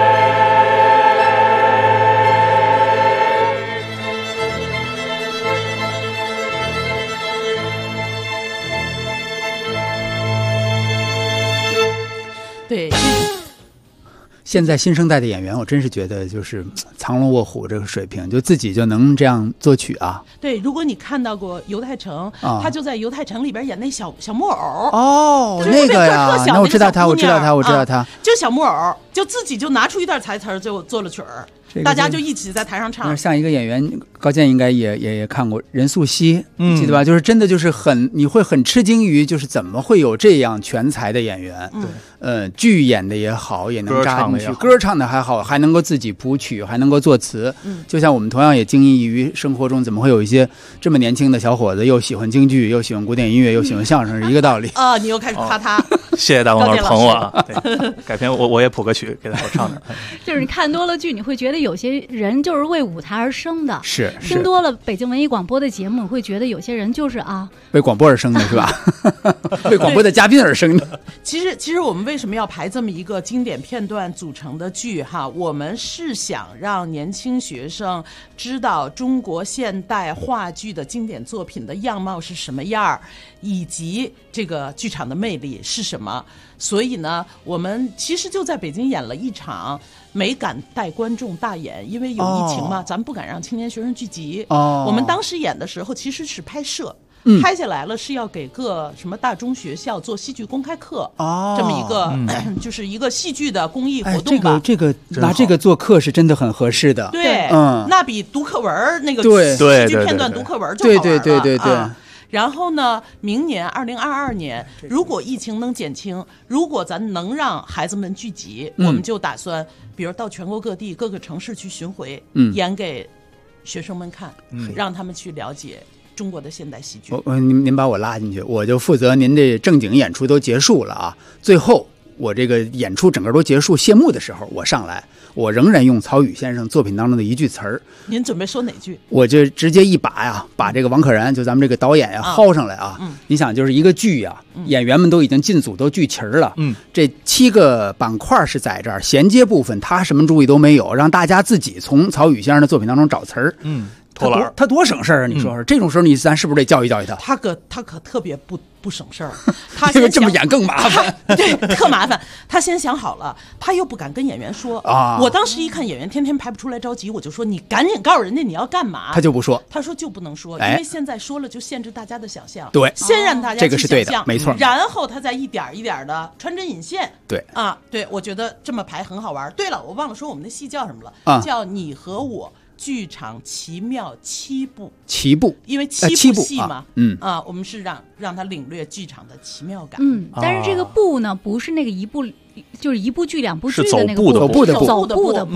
对， 现在新生代的演员，我真是觉得就是藏龙卧虎这个水平，就自己就能这样作曲啊。 对，如果你看到过犹太城，他就在犹太城里边演那小木偶。 哦，那个呀，那我知道他，我知道他， 就小木偶，就自己就拿出一段台词就做了曲儿。大家就一起在台上唱。 像一个演员，高健应该也看过任素汐，记得吧？就是真的就是你会很吃惊于，就是怎么会有这样全才的演员？剧演的也好，也能扎进去，歌唱的还好，还能够自己谱曲，还能够作词。就像我们同样也惊异于生活中怎么会有一些这么年轻的小伙子，又喜欢京剧，又喜欢古典音乐，又喜欢相声，是一个道理。 你又开始夸他。 谢谢大王老师捧我啊！改天我也谱个曲给他唱唱。 就是你看多了剧，你会觉得有些人就是为舞台而生的。 是听多了北京文艺广播的节目，会觉得有些人就是为广播而生的是吧？为广播的嘉宾而生的。 其实我们为什么要排这么一个经典片段组成的剧哈？我们是想让年轻学生知道中国现代话剧的经典作品的样貌是什么样，以及这个剧场的魅力是什么。所以呢，我们其实就在北京演了一场，没敢带观众大演，因为有疫情嘛，咱们不敢让青年学生聚集。我们当时演的时候其实是拍摄。拍下来了是要给各什么大中学校做戏剧公开课，这么一个就是一个戏剧的公益活动吧。 这个拿这个做课是真的很合适的。 对，那比读课文那个戏剧片段读课文就好玩了。对。然后呢，明年2022年，如果疫情能减轻，如果咱能让孩子们聚集，我们就打算，比如到全国各地各个城市去巡回，演给学生们看，让他们去了解中国的现代戏剧。 您把我拉进去，我就负责您的正经演出都结束了啊，最后我这个演出整个都结束谢幕的时候，我上来，我仍然用曹禺先生作品当中的一句词儿。 您准备说哪句？ 我就直接一把呀，把这个王可然，就咱们这个导演呀薅上来啊。你想，就是一个剧呀，演员们都已经进组都聚齐了，这7个板块是在这儿，衔接部分他什么注意都没有，让大家自己从曹禺先生的作品当中找词儿。 偷懒， 他多省事儿啊！你说说，这种时候咱是不是得教育教育他？ 他可特别不省事儿，他因为这么演更麻烦， 对，特麻烦。他先想好了，他又不敢跟演员说啊。 我当时一看演员天天排不出来着急，我就说你赶紧告诉人家你要干嘛。 他就不说， 他说就不能说，因为现在说了就限制大家的想象。 对， 先让大家这个是对的，没错。 然后他再一点一点的穿针引线。 对啊，对，我觉得这么排很好玩。对了，我忘了说我们的戏叫什么了，叫你和我。剧场奇妙7部，因为7部戏嘛，我们是让他领略剧场的奇妙感。 但是这个部呢，不是那个一部，就是一部剧两部剧的那个走步的步。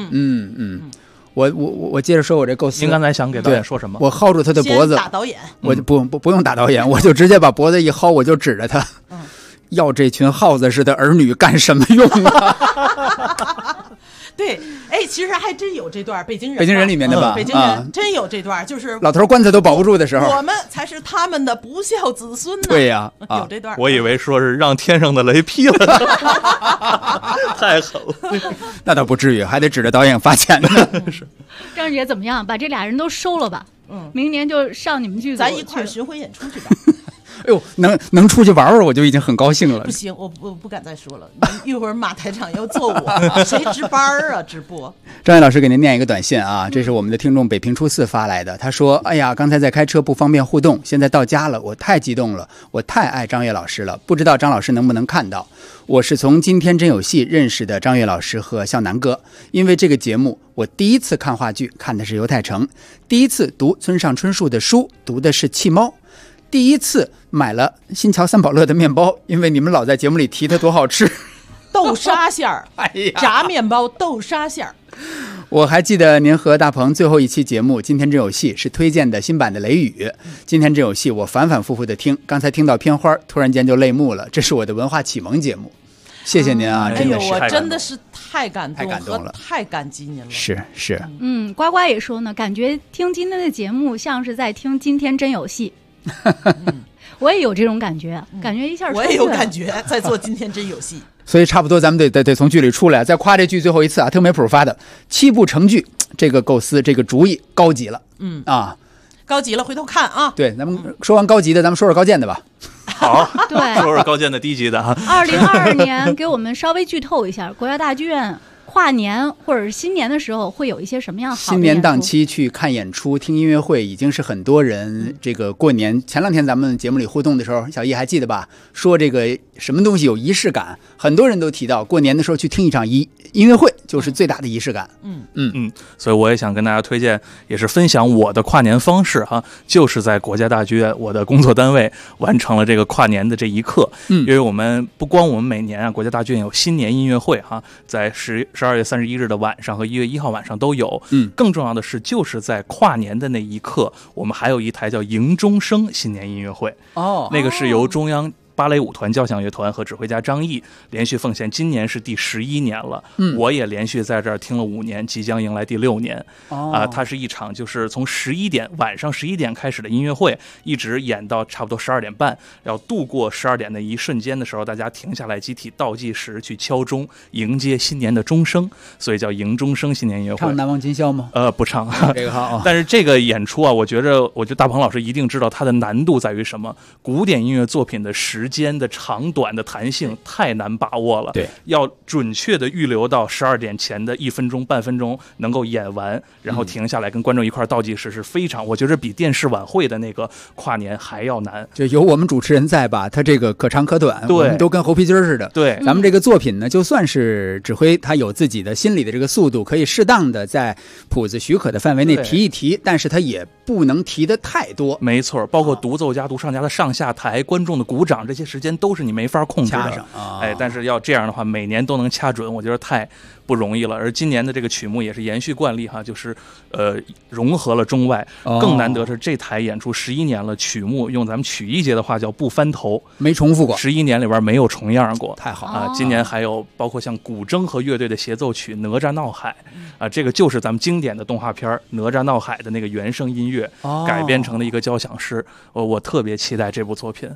我接着说我这构思。 您刚才想给导演说什么？ 我薅住他的脖子， 打导演， 我就不用打导演，我就直接把脖子一薅，我就指着他，要这群耗子似的儿女干什么用啊？ 对，哎，其实还真有这段北京人里面的吧？ 北京人真有这段，就是老头棺材都保不住的时候， 我们才是他们的不孝子孙呢。 对呀， 有这段。 我以为说是让天上的雷劈了，太狠了。 那倒不至于，还得指着导演发钱呢。 是，张姐怎么样？把这俩人都收了吧。明年就上你们剧组， 咱一块儿巡回演出去吧。 哎呦，能出去玩玩，我就已经很高兴了。 不行，我不敢再说了。一会儿马台长要揍我，谁值班啊？直播。 张毅老师给您念一个短信啊，这是我们的听众北平初4发来的。他说：“哎呀，刚才在开车不方便互动，现在到家了，我太激动了，我太爱张悦老师了。不知道张老师能不能看到？我是从今天真有戏认识的张悦老师和向南哥，因为这个节目，我第一次看话剧看的是《犹太城》，第一次读村上春树的书读的是《弃猫》。”第一次买了新桥三宝乐的面包，因为你们老在节目里提它多好吃， 豆沙馅儿，炸面包豆沙馅儿。 我还记得您和大鹏最后一期节目《今天真有戏》是推荐的新版的《雷雨》，今天真有戏我反反复复的听，刚才听到片花，突然间就泪目了，这是我的文化启蒙节目。谢谢您啊，真的是， 我真的是太感动了，太感激您了。 是， 呱呱也说呢，感觉听今天的节目像是在听《今天真有戏》。我也有这种感觉，感觉一下我也有感觉，在做今天真有戏。 所以差不多咱们得从剧里出来，再夸这剧最后一次啊，特美普发的7部成剧，这个构思这个主意高级了， 高级了，回头看啊。 对，咱们说完高级的，咱们说说高见的吧。 好， 对， 说说高见的低级的啊。 2022年给我们稍微剧透一下，国家大剧院跨年或者是新年的时候会有一些什么样好的新年档期去看演出、听音乐会，已经是很多人这个过年前2天咱们节目里互动的时候，小易还记得吧？说这个什么东西有仪式感，很多人都提到过年的时候去听一场音乐会就是最大的仪式感。 所以我也想跟大家推荐，也是分享我的跨年方式哈，就是在国家大剧院我的工作单位完成了这个跨年的这一刻。因为我们不光我们每年国家大剧院有新年音乐会哈，在12月31日的晚上和1月1号晚上都有。更重要的是，就是在跨年的那一刻，我们还有一台叫迎钟声新年音乐会。那个是由中央芭蕾舞团交响乐团和指挥家张毅连续奉献，今年是第11年了。我也连续在这儿听了5年，即将迎来第6年。它是一场就是从晚上11点开始的音乐会，一直演到差不多12点半，要度过12点的一瞬间的时候，大家停下来集体倒计时去敲钟，迎接新年的钟声，所以叫迎钟声新年音乐会。 唱难忘今宵吗？ 不唱这个好。 但是这个演出啊，我觉得大鹏老师一定知道它的难度在于什么。古典音乐作品的时间的长短的弹性太难把握了， 对， 要准确的预留到12点前的1分钟半分钟能够演完，然后停下来跟观众一块倒计时，是非常，我觉得比电视晚会的那个跨年还要难。 就有我们主持人在吧，他这个可长可短， 对， 我们都跟猴皮筋似的。 对， 咱们这个作品呢，就算是指挥他有自己的心理的这个速度，可以适当的在谱子许可的范围内提一提，但是他也不能提的太多。 没错，包括独奏家、独唱家的上下台、观众的鼓掌，这些时间都是你没法控制的。但是要这样的话，每年都能掐准，我觉得太不容易了。而今年的这个曲目也是延续惯例哈，就是融合了中外，更难得是这台演出11年了，曲目用咱们曲艺界的话叫不翻头， 没重复过 ，11年里边没有重样过， 太好啊！今年还有包括像古筝和乐队的协奏曲《哪吒闹海》这个就是咱们经典的动画片《哪吒闹海》的那个原声音乐改编成的一个交响诗，我特别期待这部作品。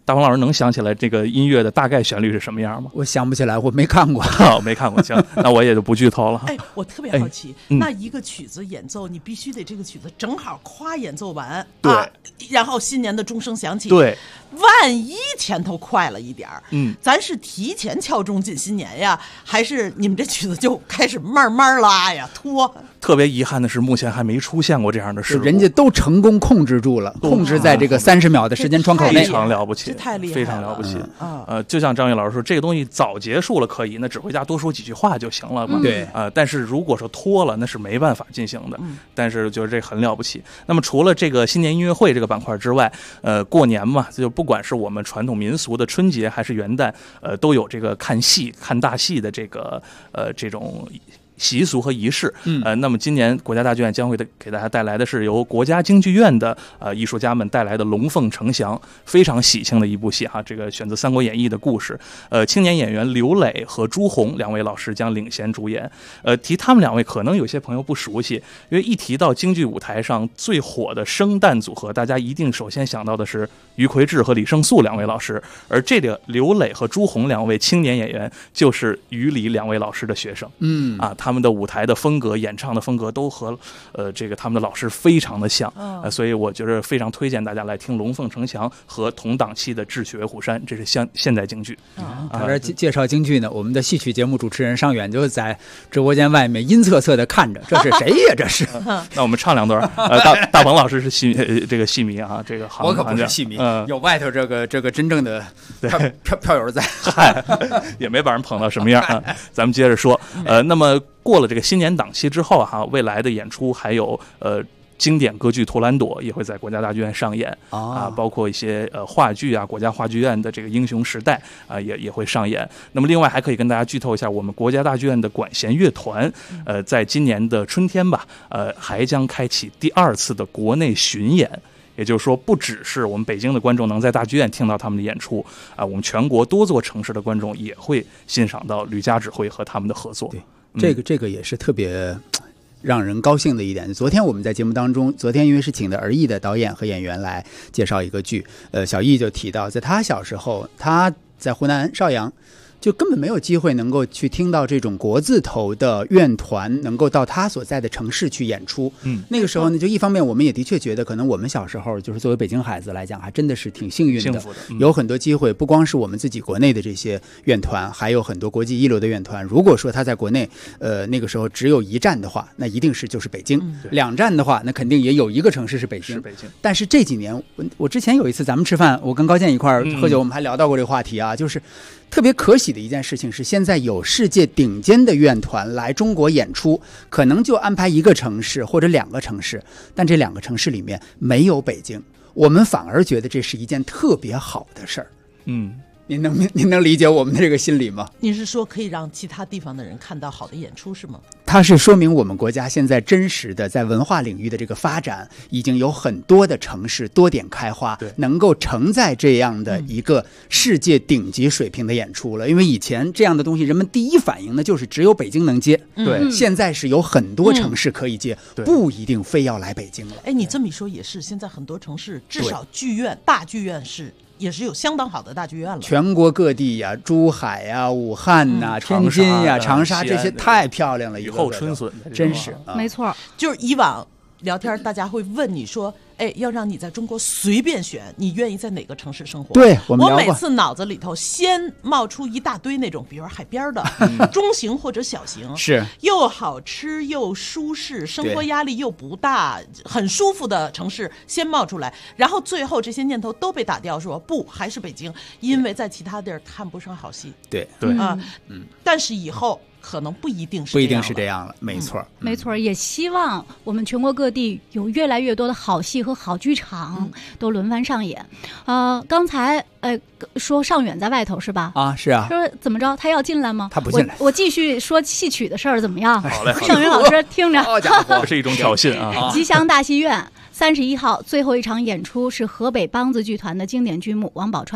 大鹏老师能想起来这个音乐的大概旋律是什么样吗？ 我想不起来，我没看过。 没看过，行，那我也就不剧透了。 哎，我特别好奇，那一个曲子演奏，你必须得这个曲子正好夸演奏完， 对， 然后新年的钟声响起， 对， 万一前头快了一点儿，咱是提前敲钟进新年呀，还是你们这曲子就开始慢慢拉呀拖？ 特别遗憾的是，目前还没出现过这样的事故， 人家都成功控制住了，控制在这个30秒的时间窗口内， 非常了不起， 太厉害了， 非常了不起。就像张宇老师说，这个东西早结束了可以，那指挥家多说几句话就行了嘛。 对， 但是如果说拖了，那是没办法进行的。但是就是这很了不起。那么除了这个新年音乐会这个板块之外，过年嘛，就不管是我们传统民俗的春节还是元旦，都有这个看戏、看大戏的这个这种习俗和仪式。那么今年国家大剧院将会给大家带来的是由国家京剧院的艺术家们带来的《龙凤呈祥》，非常喜庆的一部戏哈。这个选自《三国演义》的故事，青年演员刘磊和朱红2位老师将领衔主演。提他们2位，可能有些朋友不熟悉，因为一提到京剧舞台上最火的生旦组合，大家一定首先想到的是于魁智和李胜素2位老师，而这个刘磊和朱红2位青年演员就是于李2位老师的学生。他们的舞台的风格、演唱的风格都和这个他们的老师非常的像，所以我觉得非常推荐大家来听《龙凤呈祥》和同档期的《智取威虎山》，这是现代京剧。 这边介绍京剧呢，我们的戏曲节目主持人尚远就在直播间外面阴恻恻的看着，这是谁呀？这是。 那我们唱2段。大鹏老师是这个戏迷啊，这个我可不是戏迷，有外头这个真正的票友在， 也没把人捧到什么样啊。咱们接着说，那么过了这个新年档期之后哈，未来的演出还有经典歌剧《图兰朵》也会在国家大剧院上演包括一些话剧啊，国家话剧院的这个《英雄时代》也会上演。那么另外还可以跟大家剧透一下，我们国家大剧院的管弦乐团在今年的春天吧，还将开启第2次的国内巡演。也就是说，不只是我们北京的观众能在大剧院听到他们的演出我们全国多座城市的观众也会欣赏到吕嘉指挥和他们的合作。 对，这个也是特别让人高兴的一点。昨天我们在节目当中，因为是请的儿艺的导演和演员来介绍一个剧，小易就提到，在他小时候，他在湖南邵阳。就根本没有机会能够去听到这种国字头的院团能够到他所在的城市去演出。那个时候呢，就一方面我们也的确觉得，可能我们小时候就是作为北京孩子来讲，还真的是挺幸运的，有很多机会，不光是我们自己国内的这些院团，还有很多国际一流的院团。如果说他在国内，那个时候只有1站的话，那一定就是北京；2站的话，那肯定也有一个城市是北京。但是这几年，我之前有一次咱们吃饭，我跟高健一块儿喝酒，我们还聊到过这个话题啊，就是特别可喜的一件事情是，现在有世界顶尖的院团来中国演出，可能就安排1个城市或者2个城市，但这2个城市里面没有北京，我们反而觉得这是一件特别好的事儿。您能理解我们的这个心理吗？ 您是说可以让其他地方的人看到好的演出是吗？ 它是说明我们国家现在真实的在文化领域的这个发展，已经有很多的城市多点开花，能够承载这样的一个世界顶级水平的演出了。因为以前这样的东西，人们第一反应呢就是只有北京能接，现在是有很多城市可以接，不一定非要来北京了。 哎，你这么一说也是，现在很多城市至少剧院、大剧院也是有相当好的大剧院了， 全国各地呀，珠海呀、武汉呐、天津呀、长沙这些太漂亮了， 雨后春笋， 真是没错。 就是以往聊天，大家会问你说，哎，要让你在中国随便选，你愿意在哪个城市生活？ 对，我每次脑子里头先冒出一大堆那种，比如海边的中型或者小型， 是又好吃又舒适，生活压力又不大，很舒服的城市先冒出来，然后最后这些念头都被打掉，说不，还是北京，因为在其他地儿看不上好戏。 对但是以后可能不一定是这样了，没错， 没错。也希望我们全国各地有越来越多的好戏和好剧场都轮番上演。刚才说尚远在外头是吧？ 是啊。 说怎么着，他要进来吗？ 他不进来。 我继续说戏曲的事儿怎么样？ 好嘞， 尚远老师听着， 这是一种挑衅啊！ 吉祥大戏院31号最后一场演出是河北梆子剧团的经典剧目《王宝钏》。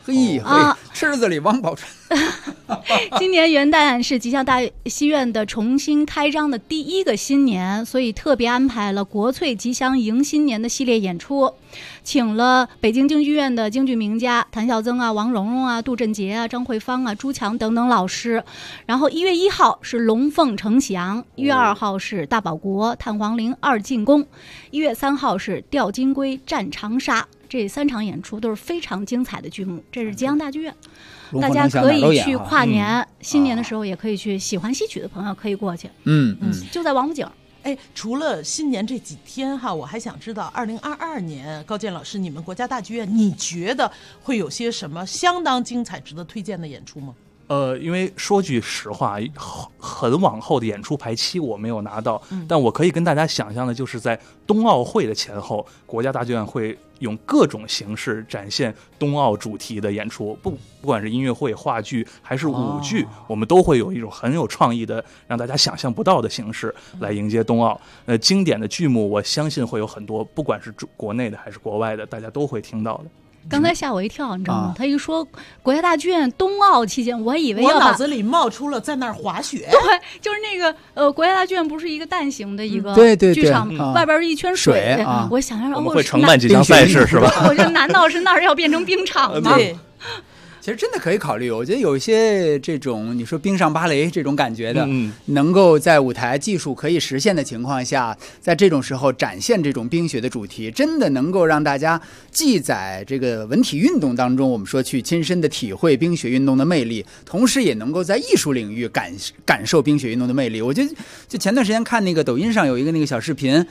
嘿，狮子里王宝钏。 今年元旦是吉祥大戏院的重新开张的第一个新年，所以特别安排了国粹吉祥迎新年的系列演出，请了北京京剧院的京剧名家谭孝曾啊、王蓉蓉啊、杜振杰啊、张慧芳啊、朱强等等老师。然后1月1号是龙凤呈祥，1月2号是大保国、探黄陵二进宫，1月3号是吊金龟、战长沙。这3场演出都是非常精彩的剧目，这是吉祥大剧院。大家可以去跨年、新年的时候也可以去，喜欢戏曲的朋友可以过去。就在王府井。 哎，除了新年这几天哈，我还想知道2022年高健老师，你们国家大剧院，你觉得会有些什么相当精彩、值得推荐的演出吗？ 因为说句实话，很往后的演出排期我没有拿到，但我可以跟大家想象的，就是在冬奥会的前后，国家大剧院会用各种形式展现冬奥主题的演出，不管是音乐会、话剧还是舞剧，我们都会有一种很有创意的，让大家想象不到的形式来迎接冬奥。经典的剧目，我相信会有很多，不管是国内的还是国外的，大家都会听到的。 刚才吓我一跳，你知道吗？他一说国家大剧院冬奥期间，我以为我脑子里冒出了在那儿滑雪。 对，就是那个国家大剧院不是一个蛋形的一个剧场，外边是一圈水。我想象我们会承办几项赛事是吧？ 我说难道是那儿要变成冰场吗？ 对。 其实真的可以考虑，我觉得有一些这种你说冰上芭蕾这种感觉的，能够在舞台技术可以实现的情况下，在这种时候展现这种冰雪的主题，真的能够让大家既在这个文体运动当中，我们说去亲身的体会冰雪运动的魅力，同时也能够在艺术领域感受冰雪运动的魅力。我觉得就前段时间看那个抖音上有一个那个小视频，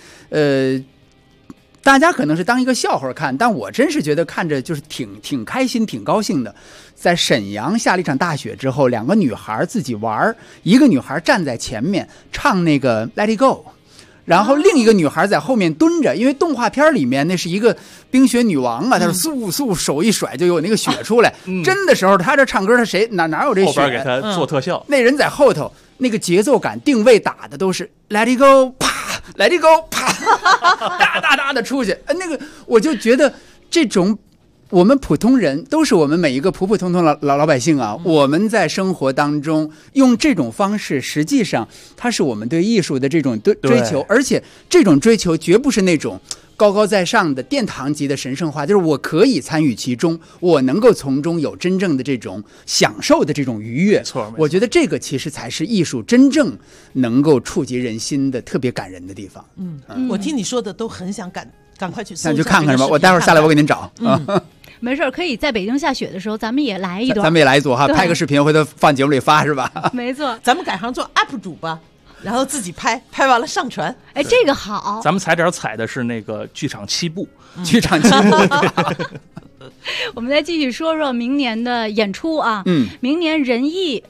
大家可能是当一个笑话看，但我真是觉得看着就是挺开心、挺高兴的。在沈阳下了一场大雪之后，2个女孩自己玩，一个女孩站在前面唱那个 Let It Go， 然后另一个女孩在后面蹲着，因为动画片里面那是一个冰雪女王啊，她是嗖嗖手一甩就有那个雪出来。真的时候她这唱歌，她谁哪有这雪？ 后边给她做特效， 那人在后头，那个节奏感定位打的都是 Let It Go， 啪 Let It Go， 啪，哒的出去。那个我就觉得这种。我们普通人都是我们每一个普普通通老百姓啊，我们在生活当中用这种方式，实际上它是我们对艺术的这种追求，而且这种追求绝不是那种高高在上的殿堂级的神圣化，就是我可以参与其中，我能够从中有真正的这种享受的这种愉悦。我觉得这个其实才是艺术真正能够触及人心的特别感人的地方。 我听你说的都很想赶快去搜， 那就看看是吧？我待会儿下来我给您找。 没事，可以在北京下雪的时候，咱们也来一段。 咱们也来一组哈，拍个视频，回头放节目里发是吧？ 没错， 咱们改行做 UP 主吧，然后自己拍完了上传。 哎，这个好。 咱们踩的是那个剧场7部， 剧场7部。 我们再继续说说明年的演出啊。明年人艺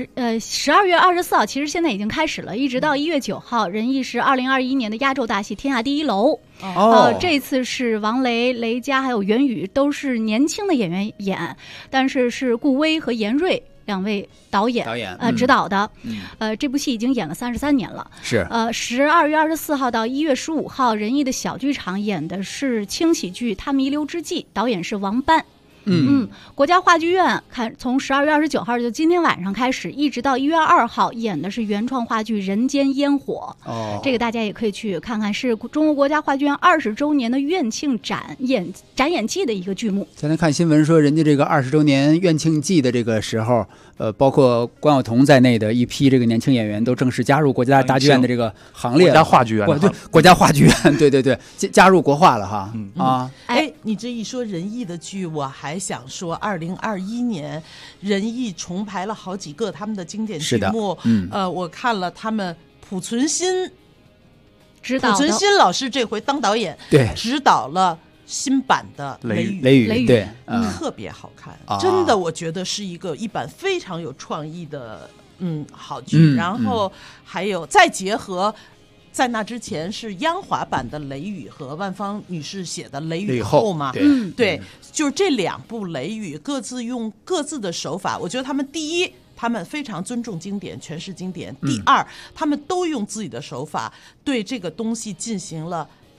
12月24号，其实现在已经开始了，一直到1月9号，人艺是2021年的压轴大戏《天下第一楼》。这次是王雷、雷佳还有袁宇都是年轻的演员演，但是顾威和严瑞2位导演指导的。这部戏已经演了33年了。 是 12月24号到1月15号，人艺的小剧场演的是轻喜剧《他弥留之际》，导演是王斑。国家话剧院从12月29号就今天晚上开始，一直到1月2号演的是原创话剧《人间烟火》。这个大家也可以去看看，是中国国家话剧院20周年的院庆展演季的一个剧目。 现在看新闻说，人家这个20周年院庆季的这个时候，包括关晓彤在内的一批这个年轻演员都正式加入国家大剧院的这个行列。 国家话剧院， 国家话剧院，对，加入国画了哈。 哎，你这一说人艺的剧，我还想说2021年人艺重排了好几个他们的经典剧目。我看了他们濮存昕老师这回当导演， 对， 指导了新版的雷雨，对， 特别好看，真的，我觉得是一版非常有创意的好剧。然后还有再结合。在那之前是央华版的《雷雨》和万芳女士写的《雷雨后》嘛？对，就是这2部《雷雨》各自用各自的手法。我觉得他们第一，他们非常尊重经典，诠释经典；第二，他们都用自己的手法对这个东西进行了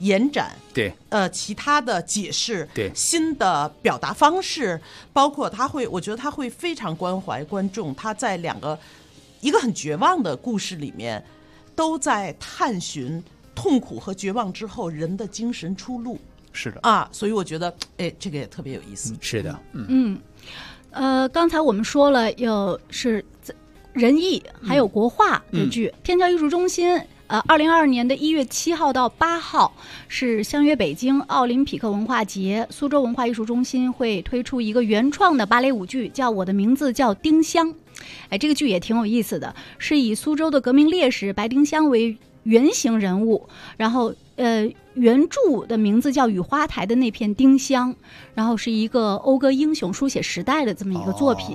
延展， 对， 其他的解释， 对， 新的表达方式，包括我觉得他会非常关怀观众，他在一个很绝望的故事里面，都在探寻痛苦和绝望之后人的精神出路。 是的啊，所以我觉得，这个也特别有意思。 是的， 刚才我们说了，是仁义，还有国画的剧，天桥艺术中心。2022年的1月7号到8号是相约北京奥林匹克文化节，苏州文化艺术中心会推出一个原创的芭蕾舞剧，叫《我的名字叫丁香》。这个剧也挺有意思的，是以苏州的革命烈士白丁香为原型人物，然后原著的名字叫《雨花台的那片丁香》，然后是一个讴歌英雄、书写时代的这么一个作品。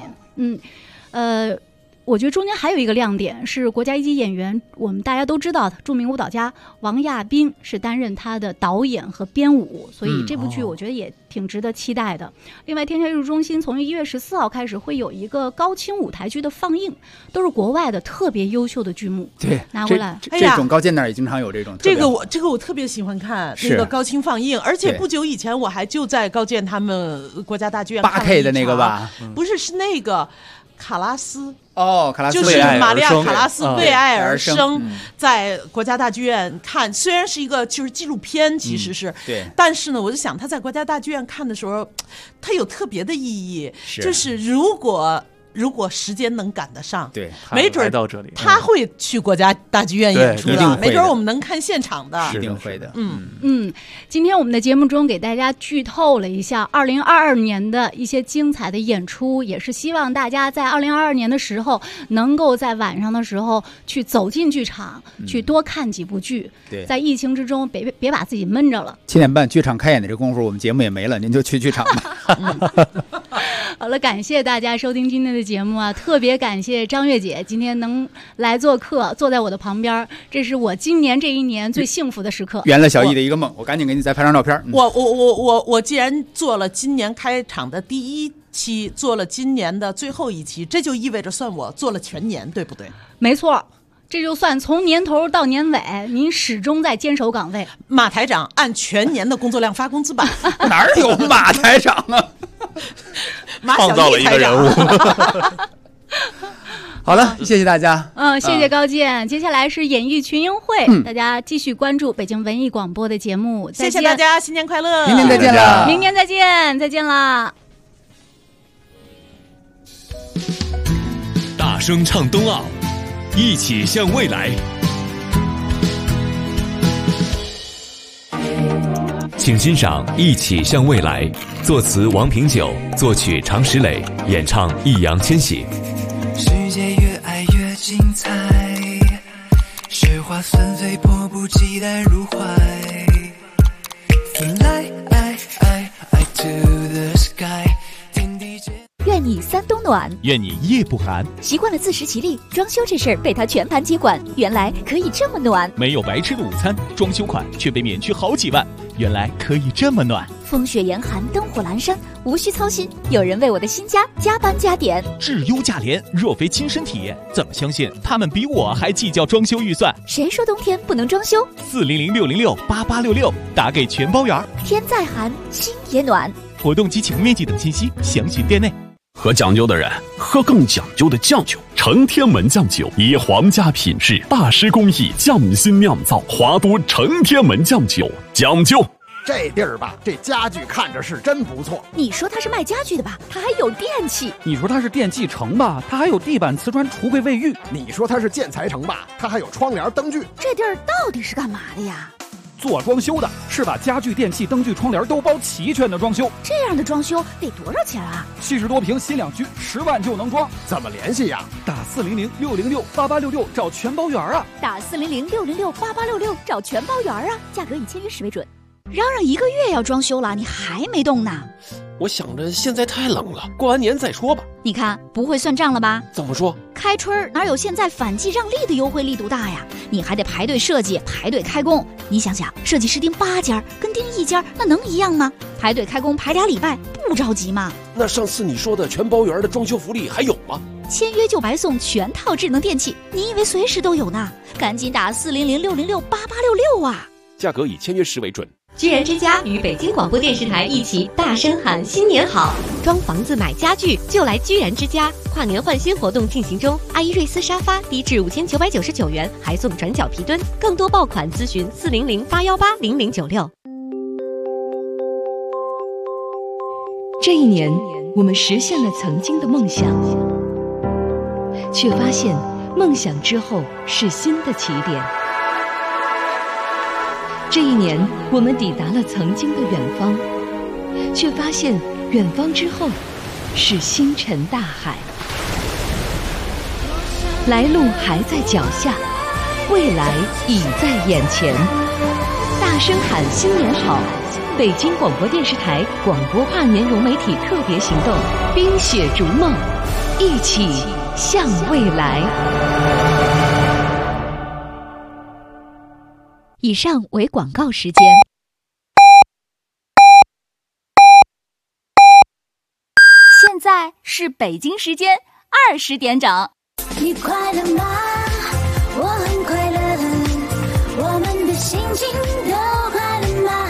我觉得中间还有一个亮点是国家一级演员，我们大家都知道的著名舞蹈家王亚斌是担任他的导演和编舞，所以这部剧我觉得也挺值得期待的。另外，天桥艺术中心从1月14号开始会有一个高清舞台剧的放映，都是国外的特别优秀的剧目， 对， 拿回来。 这种高见那儿也经常有这种。 这个我特别喜欢看那个高清放映，而且不久以前我还就在高见他们国家大剧院看了 8K 的那个吧， 不是那个卡拉斯。 卡拉斯就是玛利亚·卡拉斯为爱而生，在国家大剧院看，虽然是一个就是纪录片，其实是， 对， 但是呢，我就想他在国家大剧院看的时候，它有特别的意义，就是如果时间能赶得上， 对， 没准到这里他会去国家大剧院演出的，没准我们能看现场的， 一定会的。 今天我们的节目中给大家剧透了一下2022年的一些精彩的演出，也是希望大家在2022年的时候能够在晚上的时候去走进剧场，去多看几部剧。 对， 在疫情之中别把自己闷着了。 7点半剧场开演的这功夫，我们节目也没了，您就去剧场吧。 好了，感谢大家收听今天的节目啊！特别感谢张月姐今天能来做客，坐在我的旁边，这是我今年这一年最幸福的时刻， 圆了小易的一个梦。我赶紧给你再拍张照片。 我既然做了今年开场的第1期，做了今年的最后1期，这就意味着算我做了全年，对不对？ 没错。这就算从年头到年尾，您始终在坚守岗位。 马台长按全年的工作量发工资吧？ 哪有马台长啊？ 创造了一个人物。 好了，谢谢大家。 谢谢高健。接下来是演艺群英会，大家继续关注北京文艺广播的节目。 谢谢大家，新年快乐！ 明年再见了， 明年再见，再见啦！ 大声唱冬奥，一起向未来。请欣赏《一起向未来》，作词王平久，作曲常石磊，演唱易烊千玺。 世界越爱越精彩，雪花纷飞，迫不及待入怀。Fly to the sky， 天地间。 愿你3冬暖， 愿你夜不寒。 习惯了自食其力，装修这事儿被他全盘接管，原来可以这么暖。 没有白吃的午餐，装修款却被免去好几万，原来可以这么暖。 风雪严寒，灯火阑珊，无需操心，有人为我的新家加班加点。 质优价廉，若非亲身体验，怎么相信他们比我还计较装修预算？ 谁说冬天不能装修 ？400-606-8866，打给全包圆。 天再寒，心也暖。 活动及请面积等信息详询店内。 喝讲究的人喝更讲究的酱酒，承天门酱酒以皇家品质、大师工艺匠心酿造，华都承天门酱酒讲究。 这地儿吧，这家具看着是真不错。 你说它是卖家具的吧，它还有电器。 你说它是电器城吧，它还有地板、瓷砖、橱柜、卫浴。 你说它是建材城吧，它还有窗帘、灯具。 这地儿到底是干嘛的呀？ 做装修的，是把家具、电器、灯具、窗帘都包齐全的装修。 这样的装修得多少钱啊 ？70多平新两居，10万就能装。 怎么联系呀？ 打400-606-8866找全包圆啊！ 打400-606-8866找全包圆啊！价格以签约时为准。嚷嚷1个月要装修了，你还没动呢？ 我想着现在太冷了，过完年再说吧。 你看不会算账了吧？ 怎么说？ 开春哪有现在反季让利的优惠力度大呀？你还得排队设计，排队开工。你想想，设计师盯8家跟盯1家，那能一样吗？排队开工排2礼拜，不着急吗？ 那上次你说的全包圆的装修福利还有吗？ 签约就白送全套智能电器，你以为随时都有呢？赶紧打400-606-8866啊！ 价格以签约时为准。 居然之家与北京广播电视台一起大声喊新年好！装房子买家具就来居然之家，跨年换新活动进行中，阿依瑞斯沙发低至5999元，还送转角皮墩。更多爆款咨询400-818-0096。这一年，我们实现了曾经的梦想，却发现梦想之后是新的起点。这一年，我们抵达了曾经的远方，却发现远方之后是星辰大海。来路还在脚下，未来已在眼前。大声喊新年好！北京广播电视台广播跨年融媒体特别行动，冰雪逐梦，一起向未来。 以上为广告时间。 现在是北京时间20点整。 你快乐吗？我很快乐，我们的心情都快乐吗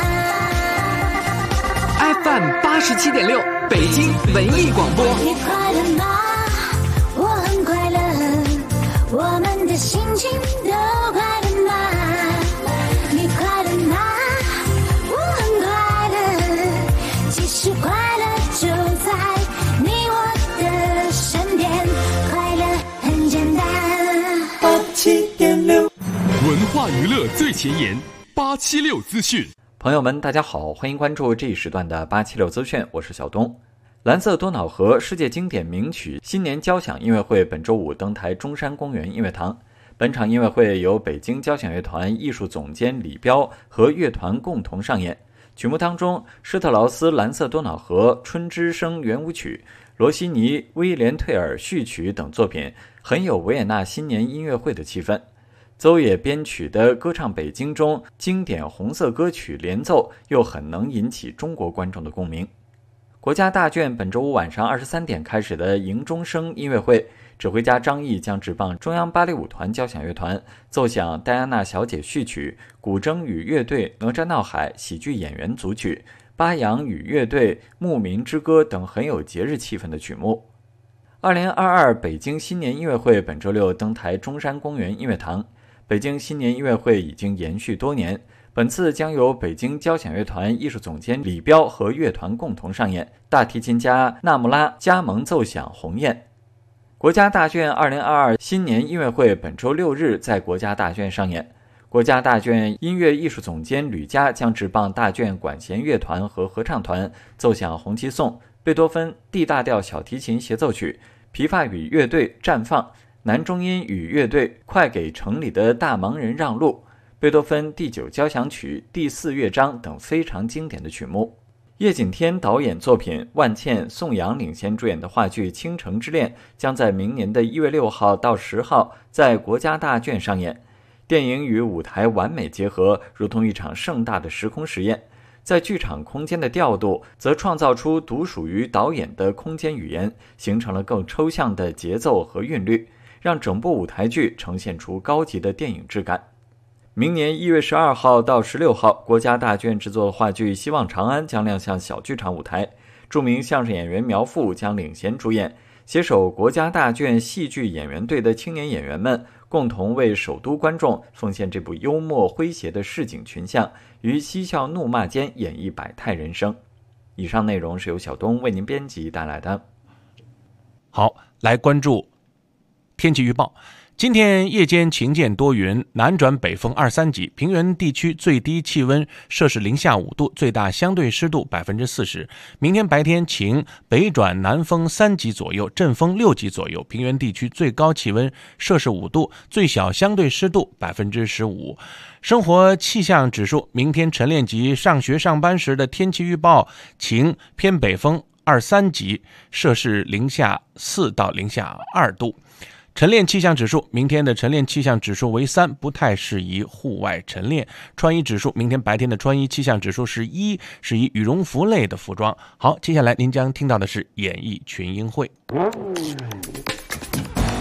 ？FM 87.6，北京文艺广播。 你快乐吗？我很快乐，我们的心情都快乐吗？你快乐吗？我很快乐，其实快乐就在你我的身边，快乐很简单。87.6， 文化娱乐最前沿，876资讯。 朋友们，大家好，欢迎关注这一时段的876资讯，我是小东。蓝色多瑙河世界经典名曲新年交响音乐会本周五登台中山公园音乐堂。本场音乐会由北京交响乐团艺术总监李彪和乐团共同上演。曲目当中，施特劳斯《蓝色多瑙河》、《春之声》圆舞曲、罗西尼《威廉退尔》序曲等作品，很有维也纳新年音乐会的气氛。邹野编曲的《歌唱北京》中经典红色歌曲连奏，又很能引起中国观众的共鸣。国家大剧院本周五晚上23点开始的迎钟声音乐会，指挥家张毅将执棒中央芭蕾舞团交响乐团，奏响戴安娜小姐序曲、古筝与乐队哪吒闹海喜剧演员组曲、巴扬与乐队牧民之歌等很有节日气氛的曲目。2022北京新年音乐会本周六登台中山公园音乐堂。北京新年音乐会已经延续多年，本次将由北京交响乐团艺术总监李彪和乐团共同上演，大提琴家纳木拉加盟奏响《鸿雁》。国家大剧院2022新年音乐会本周6日在国家大剧院上演，国家大剧院音乐艺术总监吕嘉将执棒大剧院管弦乐团和合唱团奏响《红旗颂》、贝多芬 D 大调小提琴协奏曲、琵琶语乐队绽放、男中音与乐队快给城里的大忙人让路、贝多芬第9交响曲第4乐章等非常经典的曲目。叶锦添导演作品，万茜、宋阳领衔主演的话剧《倾城之恋》将在明年的1月6号到10号在国家大剧院上演。电影与舞台完美结合，如同一场盛大的时空实验。在剧场空间的调度，则创造出独属于导演的空间语言，形成了更抽象的节奏和韵律，让整部舞台剧呈现出高级的电影质感。明年1月12号到16号，国家大剧院制作的话剧《希望长安》将亮相小剧场舞台，著名相声演员苗阜将领衔主演，携手国家大剧院戏剧演员队的青年演员们，共同为首都观众奉献这部幽默诙谐的市井群像，于嬉笑怒骂间演绎百态人生。以上内容是由小东为您编辑带来的。 好，来关注天气预报。今天夜间晴间多云，南转北风2、3级，平原地区最低气温摄氏零下5度，最大相对湿度40%。明天白天晴，北转南风3级左右，阵风6级左右，平原地区最高气温摄氏5度，最小相对湿度15%。生活气象指数，明天晨练及上学上班时的天气预报：晴，偏北风2、3级，摄氏零下4到零下2度。晨练气象指数，明天的晨练气象指数为3，不太适宜户外晨练。穿衣指数，明天白天的穿衣气象指数是1，适宜羽绒服类的服装。好，接下来您将听到的是演艺群英会。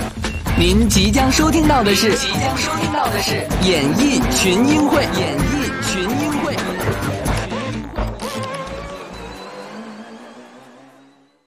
您即将收听到的是演艺群英会。